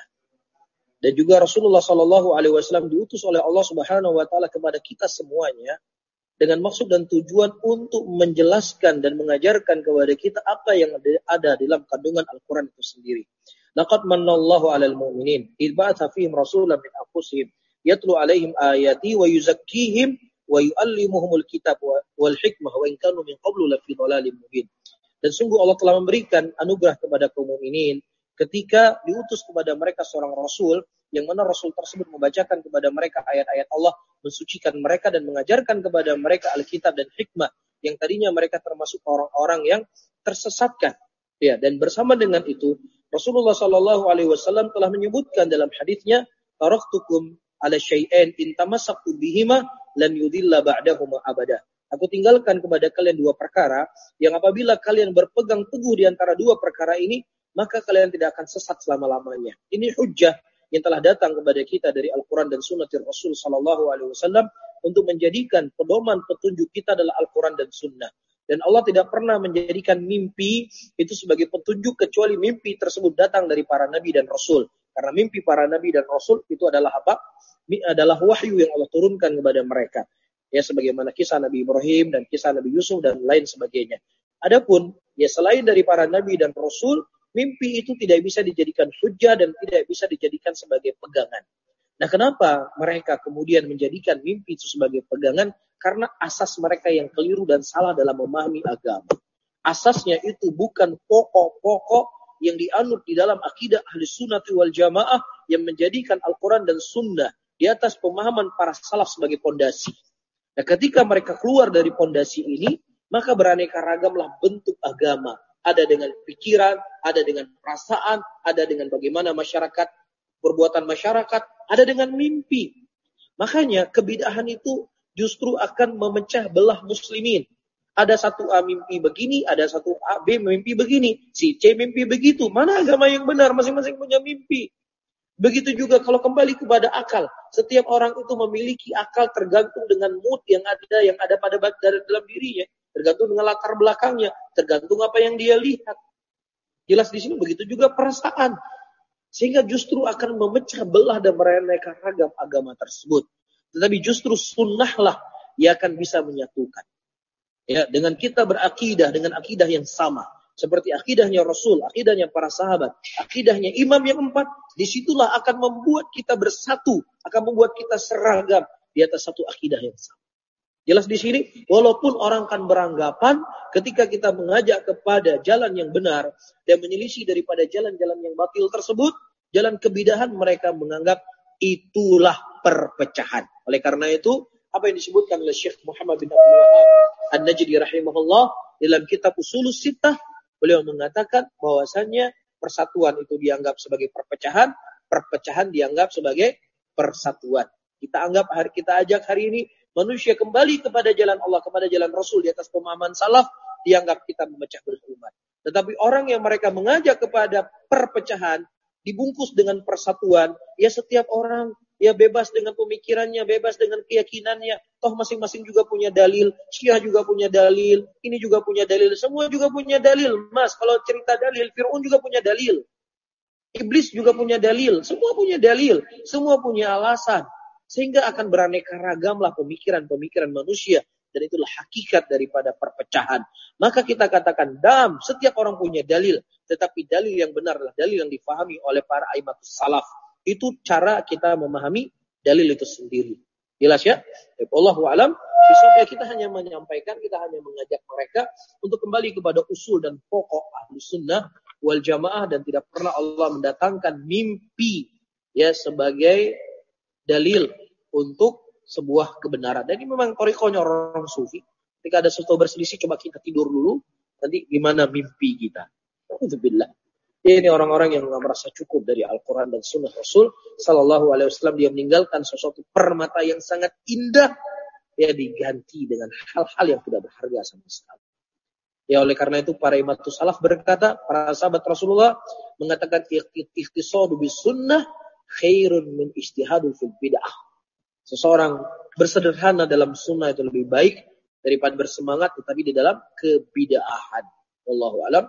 Speaker 1: Dan juga Rasulullah sallallahu alaihi wasallam diutus oleh Allah Subhanahu wa taala kepada kita semuanya dengan maksud dan tujuan untuk menjelaskan dan mengajarkan kepada kita apa yang ada dalam kandungan Al-Quran itu sendiri. Laqad manallahu 'alal mu'minin idh ba'atha fihim rasulan min anfusihim yatlu 'alaihim ayati wa yuzakkihim wa yu'allimuhumul kitab wal hikmah wa in kanu min qablu lafi dhalalin mubin. Dan sungguh Allah telah memberikan anugerah kepada kaum mukminin ketika diutus kepada mereka seorang rasul, yang mana rasul tersebut membacakan kepada mereka ayat-ayat Allah, mensucikan mereka dan mengajarkan kepada mereka Alkitab dan hikmah, yang tadinya mereka termasuk orang-orang yang tersesatkan. Ya, dan bersama dengan itu Rasulullah sallallahu alaihi wasallam telah menyebutkan dalam hadisnya, taraktukum ala syai'ain in tamassaktu bihima lan yudilla ba'dahuma abada. Aku tinggalkan kepada kalian dua perkara yang apabila kalian berpegang teguh di antara dua perkara ini, maka kalian tidak akan sesat selama-lamanya. Ini hujjah yang telah datang kepada kita dari Al-Quran dan Sunnah Rasul Sallallahu Alaihi Wasallam untuk menjadikan pedoman petunjuk kita adalah Al-Quran dan Sunnah. Dan Allah tidak pernah menjadikan mimpi itu sebagai petunjuk kecuali mimpi tersebut datang dari para nabi dan rasul. Karena mimpi para nabi dan rasul itu adalah apa? Ini adalah wahyu yang Allah turunkan kepada mereka. Ya, sebagaimana kisah Nabi Ibrahim dan kisah Nabi Yusuf dan lain sebagainya. Adapun ya selain dari para nabi dan rasul, mimpi itu tidak bisa dijadikan hujjah dan tidak bisa dijadikan sebagai pegangan. Nah, kenapa mereka kemudian menjadikan mimpi itu sebagai pegangan? Karena asas mereka yang keliru dan salah dalam memahami agama. Asasnya itu bukan pokok-pokok yang dianut di dalam akidah ahli sunnah wal jamaah yang menjadikan Al-Quran dan Sunnah di atas pemahaman para salaf sebagai pondasi. Nah, ketika mereka keluar dari pondasi ini, Maka beraneka ragamlah bentuk agama. Ada dengan pikiran, ada dengan perasaan, ada dengan bagaimana masyarakat, perbuatan masyarakat, ada dengan mimpi. Makanya kebidahan itu justru akan memecah belah muslimin. Ada satu A mimpi begini, ada satu A, B mimpi begini, si C mimpi begitu. Mana agama yang benar? Masing-masing punya mimpi. Begitu juga kalau kembali kepada akal. Setiap orang itu memiliki akal tergantung dengan mood yang ada yang ada pada dalam dirinya, tergantung dengan latar belakangnya, tergantung apa yang dia lihat. Jelas di sini begitu juga perasaan. Sehingga justru akan memecah belah dan beraneka ragam agama tersebut. Tetapi justru sunnahlah yang akan bisa menyatukan. Ya, dengan kita berakidah dengan akidah yang sama, seperti akidahnya Rasul, akidahnya para sahabat, akidahnya imam yang empat, disitulah akan membuat kita bersatu, akan membuat kita seragam di atas satu akidah yang sama. Jelas di sini, walaupun orang akan beranggapan ketika kita mengajak kepada jalan yang benar dan menyelisih daripada jalan-jalan yang batil tersebut, jalan kebidahan, mereka menganggap itulah perpecahan. Oleh karena itu, apa yang disebutkan oleh Syekh Muhammad bin Abdul Wahab An-Najdi rahimahullah dalam kitab Ushulus Sittah, beliau mengatakan bahwasannya persatuan itu dianggap sebagai perpecahan, perpecahan dianggap sebagai persatuan. Kita anggap hari kita ajak hari ini manusia kembali kepada jalan Allah, kepada jalan Rasul di atas pemahaman salaf, dianggap kita memecah belah umat. Tetapi orang yang mereka mengajak kepada perpecahan dibungkus dengan persatuan, ya setiap orang ya bebas dengan pemikirannya, bebas dengan keyakinannya. Toh masing-masing juga punya dalil. Syiah juga punya dalil. Ini juga punya dalil. Semua juga punya dalil. Mas, kalau cerita dalil, Fir'aun juga punya dalil. Iblis juga punya dalil. Semua punya dalil. Semua punya alasan. Sehingga akan beraneka ragamlah pemikiran-pemikiran manusia. Dan itulah hakikat daripada perpecahan. Maka kita katakan, dam, setiap orang punya dalil. Tetapi dalil yang benar adalah dalil yang difahami oleh para aimatus salaf. Itu cara kita memahami dalil itu sendiri. Jelas ya? Wallahu a'lam. Sampai kita hanya menyampaikan, kita hanya mengajak mereka untuk kembali kepada usul dan pokok ahli sunnah wal jamaah, dan tidak pernah Allah mendatangkan mimpi ya sebagai dalil untuk sebuah kebenaran. Dan ini memang torikonya orang sufi. Ketika ada sesuatu berselisih, coba kita tidur dulu. Nanti gimana mimpi kita? Alhamdulillah. Ini orang-orang yang merasa cukup dari Al-Quran dan Sunnah Rasul Sallallahu Alaihi Wasallam. Dia meninggalkan sesuatu permata yang sangat indah, ya diganti dengan hal-hal yang tidak berharga sama sekali. Ya oleh karena itu para imatus salaf berkata, para sahabat Rasulullah mengatakan ikhtisadu bis sunnah khairun min ijtihadu fil bid'ah. Seseorang bersederhana dalam sunnah itu lebih baik daripada bersemangat tetapi di dalam kebid'ahan. Wallahu a'lam.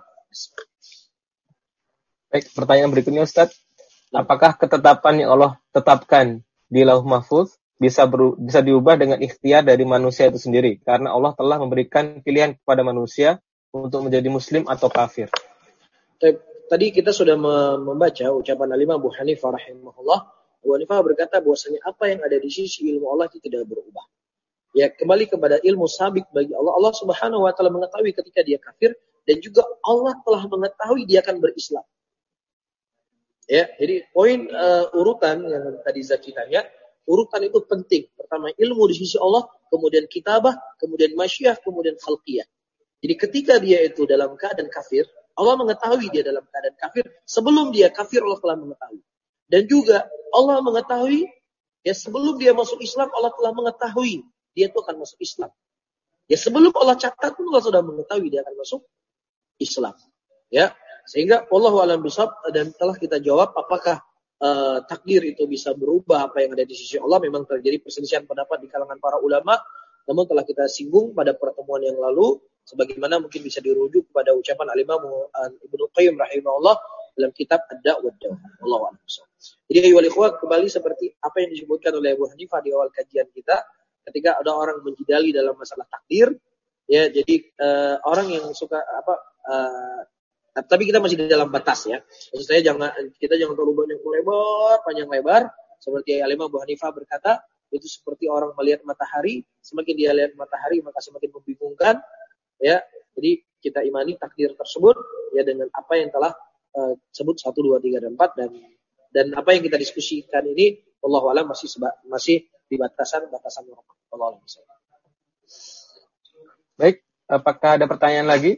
Speaker 2: Baik, pertanyaan berikutnya Ustaz. Apakah ketetapan yang Allah tetapkan di Lauh Mahfuz bisa beru, bisa diubah dengan ikhtiar dari manusia itu sendiri? Karena Allah telah memberikan pilihan kepada manusia untuk menjadi muslim atau kafir.
Speaker 1: Tadi kita sudah membaca ucapan Al-Imam Abu Hanifah rahimahullah. Abu Hanifah berkata bahwasanya apa yang ada di sisi ilmu Allah itu tidak berubah. Ya, kembali kepada ilmu sabik bagi Allah. Allah Subhanahu wa taala mengetahui ketika dia kafir, dan juga Allah telah mengetahui dia akan berislam. Ya, jadi poin uh, urutan yang tadi Zaki tanya, urutan itu penting. Pertama ilmu di sisi Allah, kemudian kitabah, kemudian masyiah, kemudian khalqiyah. Jadi ketika dia itu dalam keadaan kafir, Allah mengetahui dia dalam keadaan kafir. Sebelum dia kafir, Allah telah mengetahui. Dan juga Allah mengetahui, ya sebelum dia masuk Islam, Allah telah mengetahui dia itu akan masuk Islam. Ya sebelum Allah catat pun Allah sudah mengetahui dia akan masuk Islam. Ya. Sehingga wallahu a'lam bishawab, dan telah kita jawab apakah uh, takdir itu bisa berubah apa yang ada di sisi Allah. Memang terjadi perselisihan pendapat di kalangan para ulama, namun telah kita singgung pada pertemuan yang lalu, sebagaimana mungkin bisa dirujuk kepada ucapan Al-Imam uh, Ibnu Qayyim rahimahullah dalam kitab Ad-Da' wa Ad-Dawah. Wallahu a'lam bishawab. Jadi ayyuhal ikhwah, kembali seperti apa yang disebutkan oleh Abu Hanifah di awal kajian kita, ketika ada orang menjidali dalam masalah takdir, ya jadi uh, orang yang suka apa uh, tapi kita masih di dalam batas ya. Maksud saya jangan kita jangan terlalu banyak lebar, panjang lebar. Seperti Al-Imam Abu Hanifah berkata, itu seperti orang melihat matahari, semakin dia lihat matahari maka semakin membingungkan. Ya, jadi kita imani takdir tersebut ya dengan apa yang telah uh, sebut satu, dua, tiga, dan empat, dan dan apa yang kita diskusikan ini wallahu a'lam masih seba, masih di batasan-batasan normal. Wallahu a'lam.
Speaker 2: Baik, apakah ada pertanyaan lagi?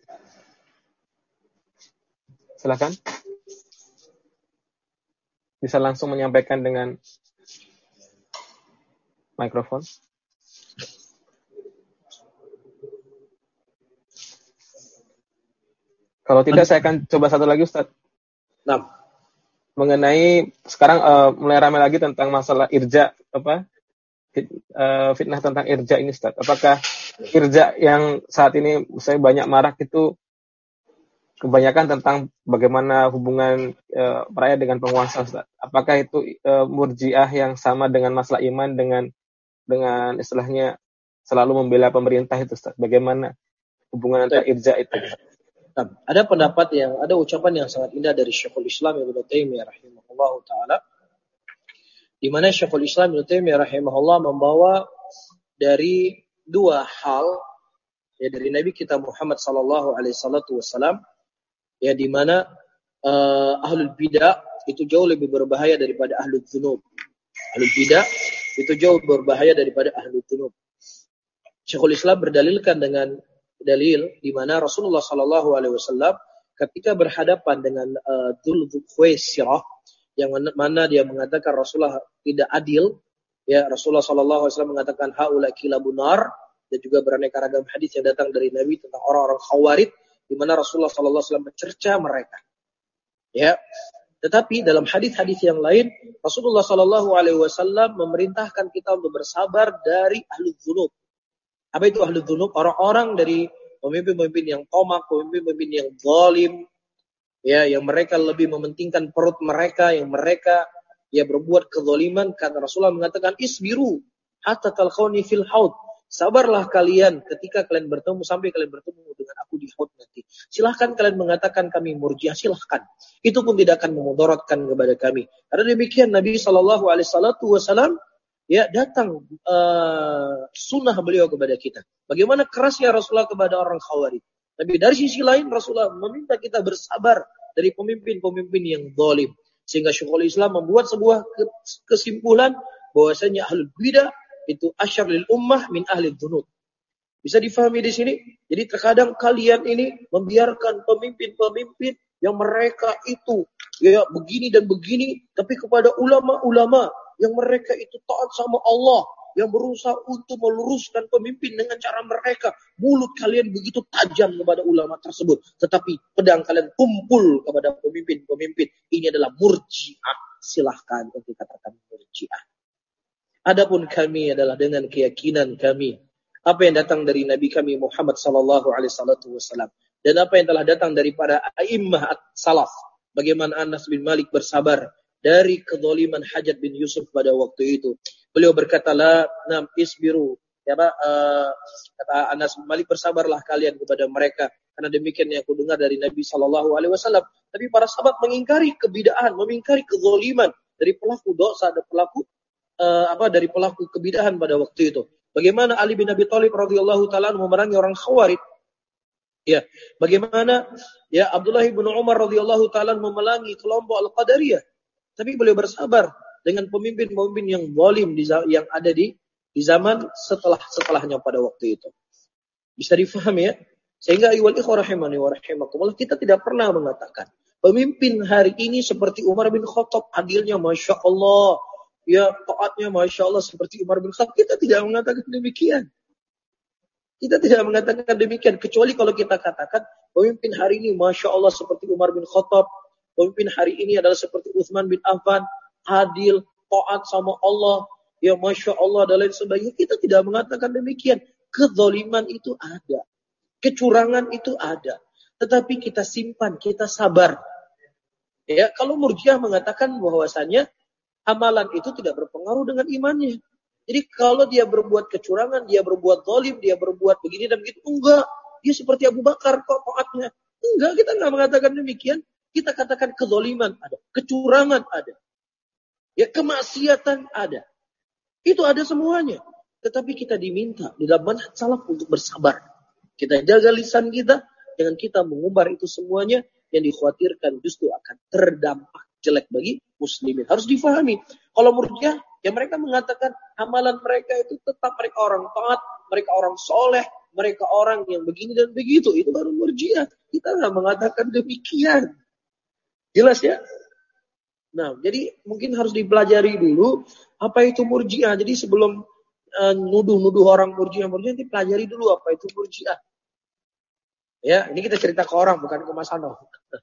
Speaker 2: Silakan. Bisa langsung menyampaikan dengan mikrofon. Kalau tidak, saya akan coba satu lagi, Ustaz.
Speaker 1: Nah,
Speaker 2: mengenai sekarang uh, mulai ramai lagi tentang masalah irja, apa fit, uh, fitnah tentang irja ini, Ustaz. Apakah irja yang saat ini saya banyak marak itu kebanyakan tentang bagaimana hubungan uh, rakyat dengan penguasa, Ustaz? Apakah itu uh, murjiah yang sama dengan masalah iman dengan dengan istilahnya selalu membela pemerintah itu, Ustaz? Bagaimana hubungan antara irja itu?
Speaker 1: Nah, ada pendapat yang ada ucapan yang sangat indah dari Syekhul Islam Ibnu Taimiyah rahimahullah taala, di mana Syekhul Islam Ibnu Taimiyah rahimahullah membawa dari dua hal ya dari Nabi kita Muhammad sallallahu alaihi wasallam, ya di mana uh, ahlul bidah itu jauh lebih berbahaya daripada ahlul dzunub. Ahlul bidah itu jauh berbahaya daripada ahlul dzunub. Syekhul Islam berdalilkan dengan dalil di mana Rasulullah sallallahu alaihi wasallam ketika berhadapan dengan uh, Dzul Khuwaisirah yang mana dia mengatakan Rasulullah tidak adil, ya Rasulullah sallallahu alaihi wasallam mengatakan haula kilabunar, dan juga beraneka ragam hadis yang datang dari Nabi tentang orang-orang Khawarij di mana Rasulullah sallallahu alaihi wasallam mencerca mereka. Ya. Tetapi dalam hadis-hadis yang lain Rasulullah sallallahu alaihi wasallam memerintahkan kita untuk bersabar dari ahlul dzunub. Apa itu ahlul dzunub? Orang-orang dari pemimpin-pemimpin yang tomak, pemimpin-pemimpin yang zalim, ya, yang mereka lebih mementingkan perut mereka, yang mereka ya berbuat kezaliman. Karena Rasulullah mengatakan isbiru hatta talqauni fil haud. Sabarlah kalian ketika kalian bertemu sampai kalian bertemu dengan aku di haud nanti. Silahkan kalian mengatakan kami murjiah, silahkan. Itu pun tidak akan memudaratkan kepada kami. Karena demikian Nabi sallallahu alaihi wasallam ya datang uh, sunnah beliau kepada kita. Bagaimana kerasnya Rasulullah kepada orang Khawarij. Tapi dari sisi lain Rasulullah meminta kita bersabar dari pemimpin-pemimpin yang zalim. Sehingga Syekhul Islam membuat sebuah kesimpulan bahwasanya ahlul bidah itu asyar lil ummah min ahli dzunub. Bisa difahami di sini? Jadi terkadang kalian ini membiarkan pemimpin-pemimpin yang mereka itu ya begini dan begini, tapi kepada ulama-ulama yang mereka itu taat sama Allah, yang berusaha untuk meluruskan pemimpin dengan cara mereka. Mulut kalian begitu tajam kepada ulama tersebut, tetapi pedang kalian kumpul kepada pemimpin-pemimpin. Ini adalah murji'ah. Silahkan untuk dikatakan murji'ah. Adapun kami adalah dengan keyakinan kami apa yang datang dari Nabi kami Muhammad sallallahu alaihi wasallam dan apa yang telah datang daripada a'immah salaf. Bagaimana Anas bin Malik bersabar dari kezaliman Hajjaj bin Yusuf pada waktu itu. Beliau berkata la nam isbiru. Ya Pak, uh, kata Anas bin Malik, bersabarlah kalian kepada mereka karena demikian yang aku dengar dari Nabi sallallahu alaihi wasallam. Tapi para sahabat mengingkari kebid'ahan, mengingkari kezaliman dari pelaku dosa dan pelaku uh, apa dari pelaku kebid'ahan pada waktu itu. Bagaimana Ali bin Abi Thalib radhiyallahu taala memerangi orang Khawarij? Ya, bagaimana ya Abdullah bin Umar radhiyallahu taala memerangi kelompok Al-Qadariyah? Tapi beliau bersabar dengan pemimpin-pemimpin yang zalim yang ada di di zaman setelah setelahnya pada waktu itu. Bisa difahami ya? Sehingga ayyuhal ikhwah rahimani wa rahimakumullah, kita tidak pernah mengatakan pemimpin hari ini seperti Umar bin Khattab, adilnya Masya Allah, ya taatnya Masya Allah seperti Umar bin Khattab. Kita tidak mengatakan demikian. Kita tidak mengatakan demikian. Kecuali kalau kita katakan pemimpin hari ini Masya Allah seperti Umar bin Khattab. Pemimpin hari ini adalah seperti Utsman bin Affan. Adil, taat sama Allah. Ya Masya Allah dan lain sebagainya. Kita tidak mengatakan demikian. Kezaliman itu ada. Kecurangan itu ada. Tetapi kita simpan, kita sabar. Ya, kalau Murji'ah mengatakan bahwasannya amalan itu tidak berpengaruh dengan imannya. Jadi kalau dia berbuat kecurangan, dia berbuat zalim, dia berbuat begini dan begitu, enggak. Dia seperti Abu Bakar kok taatnya. Enggak, kita enggak mengatakan demikian. Kita katakan kezaliman ada, kecurangan ada. Ya, kemaksiatan ada. Itu ada semuanya. Tetapi kita diminta di dalam manhaj salaf untuk bersabar. Kita jaga lisan kita, dengan kita mengumbar itu semuanya yang dikhawatirkan justru akan terdampak jelek bagi muslimin. Harus difahami. Kalau Murji'ah, ya mereka mengatakan amalan mereka itu tetap mereka orang taat, mereka orang soleh, mereka orang yang begini dan begitu, itu baru murjiah. Kita nggak mengatakan demikian. Jelas ya? Nah, jadi mungkin harus dipelajari dulu apa itu murjiah. Jadi sebelum uh, nuduh-nuduh orang murjiah-murjiah, dipelajari dulu apa itu murjiah. Ya, ini kita cerita ke orang, bukan ke Mas Hano.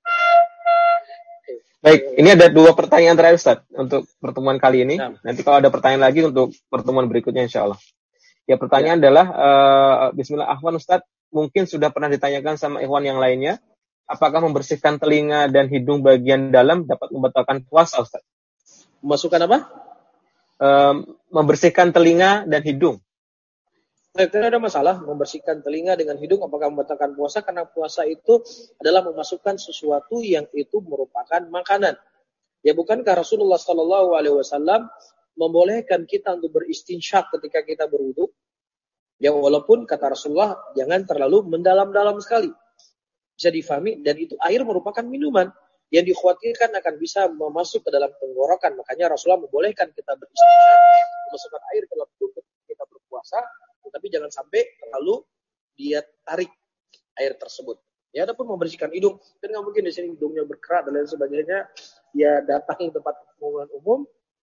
Speaker 2: Baik, ini ada dua pertanyaan terakhir Ustaz untuk pertemuan kali ini. Nah. Nanti kalau ada pertanyaan lagi untuk pertemuan berikutnya insya Allah. Ya, pertanyaan ya. adalah, uh, Bismillah, Ahwan Ustaz, mungkin sudah pernah ditanyakan sama ikhwan yang lainnya. Apakah membersihkan telinga dan hidung bagian dalam dapat membatalkan puasa, Ustaz?
Speaker 1: Memasukkan apa?
Speaker 2: Um, membersihkan telinga dan hidung.
Speaker 1: Tidak ada masalah membersihkan telinga dengan hidung apakah membatalkan puasa, karena puasa itu adalah memasukkan sesuatu yang itu merupakan makanan. Ya, bukankah Rasulullah Shallallahu Alaihi Wasallam membolehkan kita untuk beristinsyak ketika kita berwudu? Ya, walaupun kata Rasulullah jangan terlalu mendalam-dalam sekali. Bisa difahami, dan itu air merupakan minuman yang dikhawatirkan akan bisa masuk ke dalam tenggorokan. Makanya Rasulullah membolehkan kita beristinsyak, memasukkan air ke dalam tubuh ketika kita berpuasa, tetapi jangan sampai terlalu dia tarik air tersebut. Ya, adapun membersihkan hidung, kan nggak mungkin di sini hidungnya berkerak dan lain sebagainya. Ya, datang ke tempat pengumuman umum,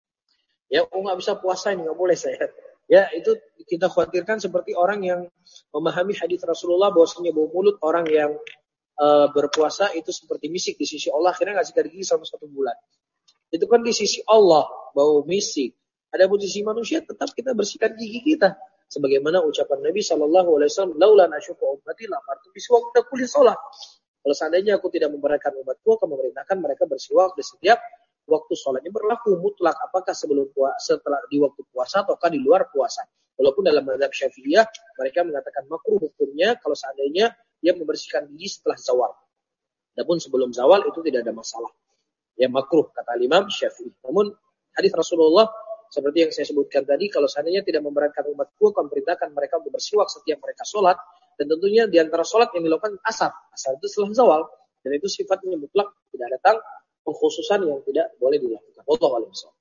Speaker 1: ya, oh nggak bisa puasa ini, nggak boleh saya. Ya, itu kita khawatirkan seperti orang yang memahami hadis Rasulullah bahwasanya bau mulut orang yang Uh, berpuasa itu seperti misik di sisi Allah, akhirnya nggak sikat gigi selama satu bulan. Itu kan di sisi Allah bau misik. Ada di sisi manusia tetap kita bersihkan gigi kita. Sebagaimana ucapan Nabi Shallallahu Alaihi Wasallam, "Laula nasyuqa ummati lamartu biswak kulli shalah." Kalau seandainya aku tidak memberatkan umatku, akan memerintahkan mereka bersiwak di setiap waktu sholatnya. Berlaku mutlak apakah sebelum puasa, setelah di waktu puasa ataukah di luar puasa. Walaupun dalam mazhab Syafi'iyah mereka mengatakan makruh hukumnya kalau seandainya dia membersihkan gigi setelah zawal. Adapun sebelum zawal itu tidak ada masalah. Ya, makruh kata Imam Syafi'i. Namun hadis Rasulullah seperti yang saya sebutkan tadi, kalau seandainya tidak memberatkan umatku, akan perintahkan mereka untuk bersiwak setiap mereka sholat. Dan tentunya di antara sholat yang dilakukan asar. Asar itu setelah zawal. Dan itu sifatnya mutlak, tidak datang pengkhususan yang tidak boleh dilakukan. Wallahu a'lam bishawab.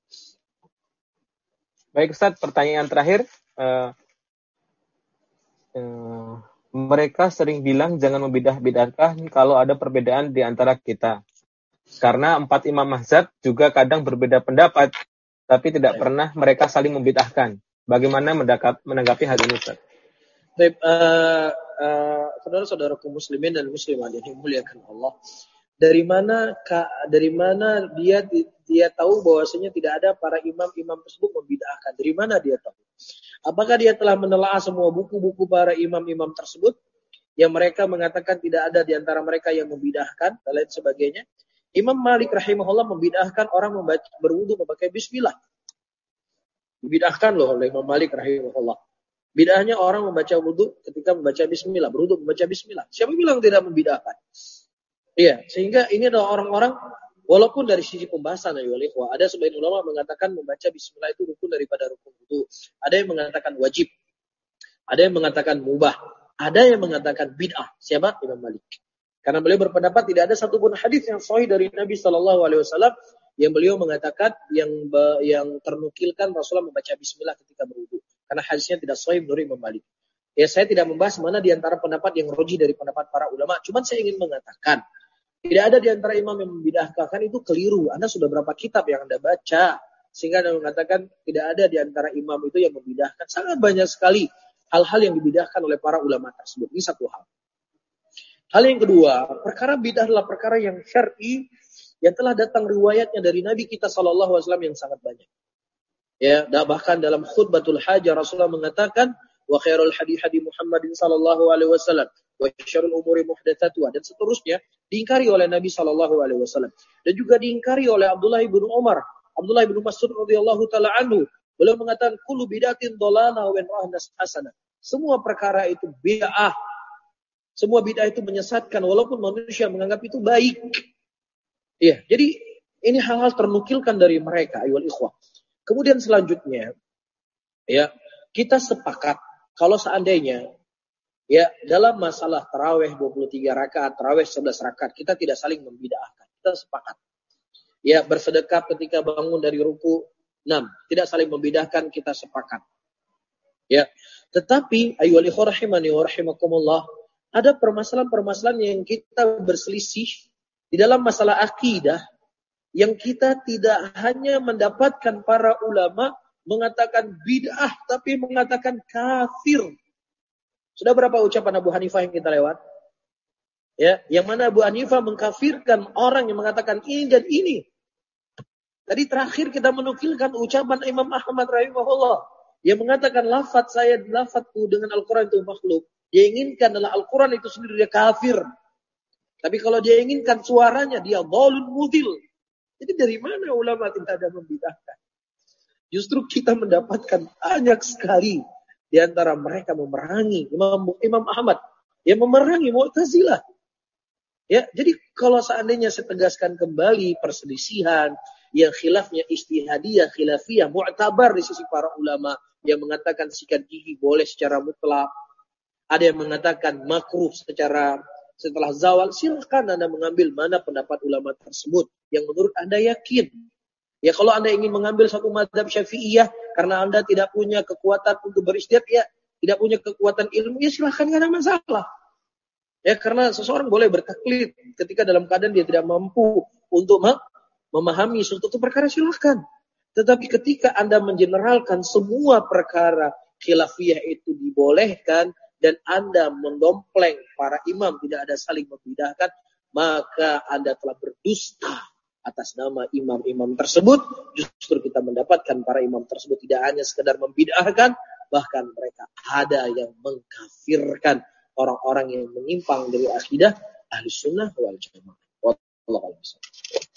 Speaker 2: Baik Ustaz, pertanyaan terakhir. Uh, uh, mereka sering bilang jangan membidah-bidahkan kalau ada perbedaan di antara kita. Karena empat imam mazhab juga kadang berbeda pendapat, tapi tidak pernah mereka saling membidahkan. Bagaimana menanggapi hal ini, Ustaz?
Speaker 1: Baik, uh, uh, saudara-saudaraku muslimin dan muslimat yang dimuliakan Allah. Dari mana dari mana dia dia tahu bahwasanya tidak ada para imam-imam tersebut membid'ahkan? Dari mana dia tahu? Apakah dia telah menelaah semua buku-buku para imam-imam tersebut yang mereka mengatakan tidak ada di antara mereka yang membid'ahkan dan lain sebagainya? Imam Malik rahimahullah membid'ahkan orang membaca berwudu memakai bismillah. Membid'ahkan loh oleh Imam Malik rahimahullah. Bid'ahnya orang membaca wudu ketika membaca bismillah, berwudu membaca bismillah. Siapa bilang tidak membid'ahkan? Iya, sehingga ini adalah orang-orang, walaupun dari sisi pembahasan ya wal ada sebagian ulama mengatakan membaca bismillah itu rukun daripada rukun wudu. Ada yang mengatakan wajib. Ada yang mengatakan mubah. Ada yang mengatakan bid'ah. Siapa? Imam Malik. Karena beliau berpendapat tidak ada satupun hadis yang sahih dari Nabi Shallallahu Alaihi Wasallam yang beliau mengatakan yang yang ternukilkan Rasulullah membaca bismillah ketika berwudu. Karena hadisnya tidak sahih menurut Imam Malik. Ya, saya tidak membahas mana di antara pendapat yang roji dari pendapat para ulama. Cuman saya ingin mengatakan tidak ada di antara imam yang membid'ahkan, itu keliru. Anda sudah berapa kitab yang Anda baca sehingga Anda mengatakan tidak ada di antara imam itu yang membid'ahkan. Sangat banyak sekali hal-hal yang dibid'ahkan oleh para ulama tersebut. Ini satu hal. Hal yang kedua, perkara bid'ah adalah perkara yang syar'i yang telah datang riwayatnya dari Nabi kita sallallahu alaihi wasallam yang sangat banyak. Ya, bahkan dalam khutbatul hajah Rasulullah mengatakan wa khairul hadi hadi Muhammadin sallallahu alaihi wasallam wa syarrul umuri muhdatsatuha, dan seterusnya diingkari oleh Nabi sallallahu alaihi wasallam, dan juga diingkari oleh Abdullah bin Umar, Abdullah bin Mas'ud radhiyallahu taala anhu. Beliau mengatakan kullu bid'atin dhalalah wa rahnas hasanah. Semua perkara itu bid'ah. Semua bid'ah itu menyesatkan walaupun manusia menganggap itu baik. Iya, jadi ini hal-hal ternukilkan dari mereka ayyuhal ikhwah. Kemudian selanjutnya ya, kita sepakat kalau seandainya ya dalam masalah tarawih dua puluh tiga rakaat, tarawih sebelas rakaat, kita tidak saling membid'ahkan. Kita sepakat. Ya, bersedekah ketika bangun dari ruku enam, tidak saling membid'ahkan, kita sepakat. Ya. Tetapi ayyuhal ikhwah rahimani wa rahimakumullah, ada permasalahan-permasalahan yang kita berselisih di dalam masalah akidah yang kita tidak hanya mendapatkan para ulama mengatakan bid'ah tapi mengatakan kafir. Sudah berapa ucapan Abu Hanifah yang kita lewat? Ya, yang mana Abu Hanifah mengkafirkan orang yang mengatakan ini dan ini. Tadi terakhir kita menukilkan ucapan Imam Ahmad rahimahullah yang mengatakan lafaz saya lafazku dengan Al-Quran itu makhluk. Dia inginkan adalah Al-Quran itu sendiri dia kafir. Tapi kalau dia inginkan suaranya dia dhalun mudil. Jadi dari mana ulama tidak ada membidahkan? Justru kita mendapatkan banyak sekali di antara mereka memerangi Imam Imam Ahmad yang memerangi Mu'tazilah. Ya, jadi kalau seandainya saya tegaskan kembali perselisihan yang khilafnya ijtihadiyah, khilafiyah, mu'tabar di sisi para ulama yang mengatakan sikat gigi boleh secara mutlak. Ada yang mengatakan makruh secara setelah zawal. Silakan Anda mengambil mana pendapat ulama tersebut yang menurut Anda yakin. Ya kalau Anda ingin mengambil satu mazhab Syafi'iyah karena Anda tidak punya kekuatan untuk berijtihad, ya tidak punya kekuatan ilmu, ya silakan, tidak ada masalah. Ya karena seseorang boleh bertaklid ketika dalam keadaan dia tidak mampu untuk memahami suatu perkara, silakan. Tetapi ketika Anda mengeneralkan semua perkara khilafiyah itu dibolehkan dan Anda mendompleng para imam tidak ada saling membidahkan, maka Anda telah berdusta atas nama imam-imam tersebut. Justru kita mendapatkan para imam tersebut tidak hanya sekedar membidahkan, bahkan mereka ada yang mengkafirkan orang-orang yang menyimpang dari akidah Ahlus Sunnah wal Jamaah. Wallahu a'lam.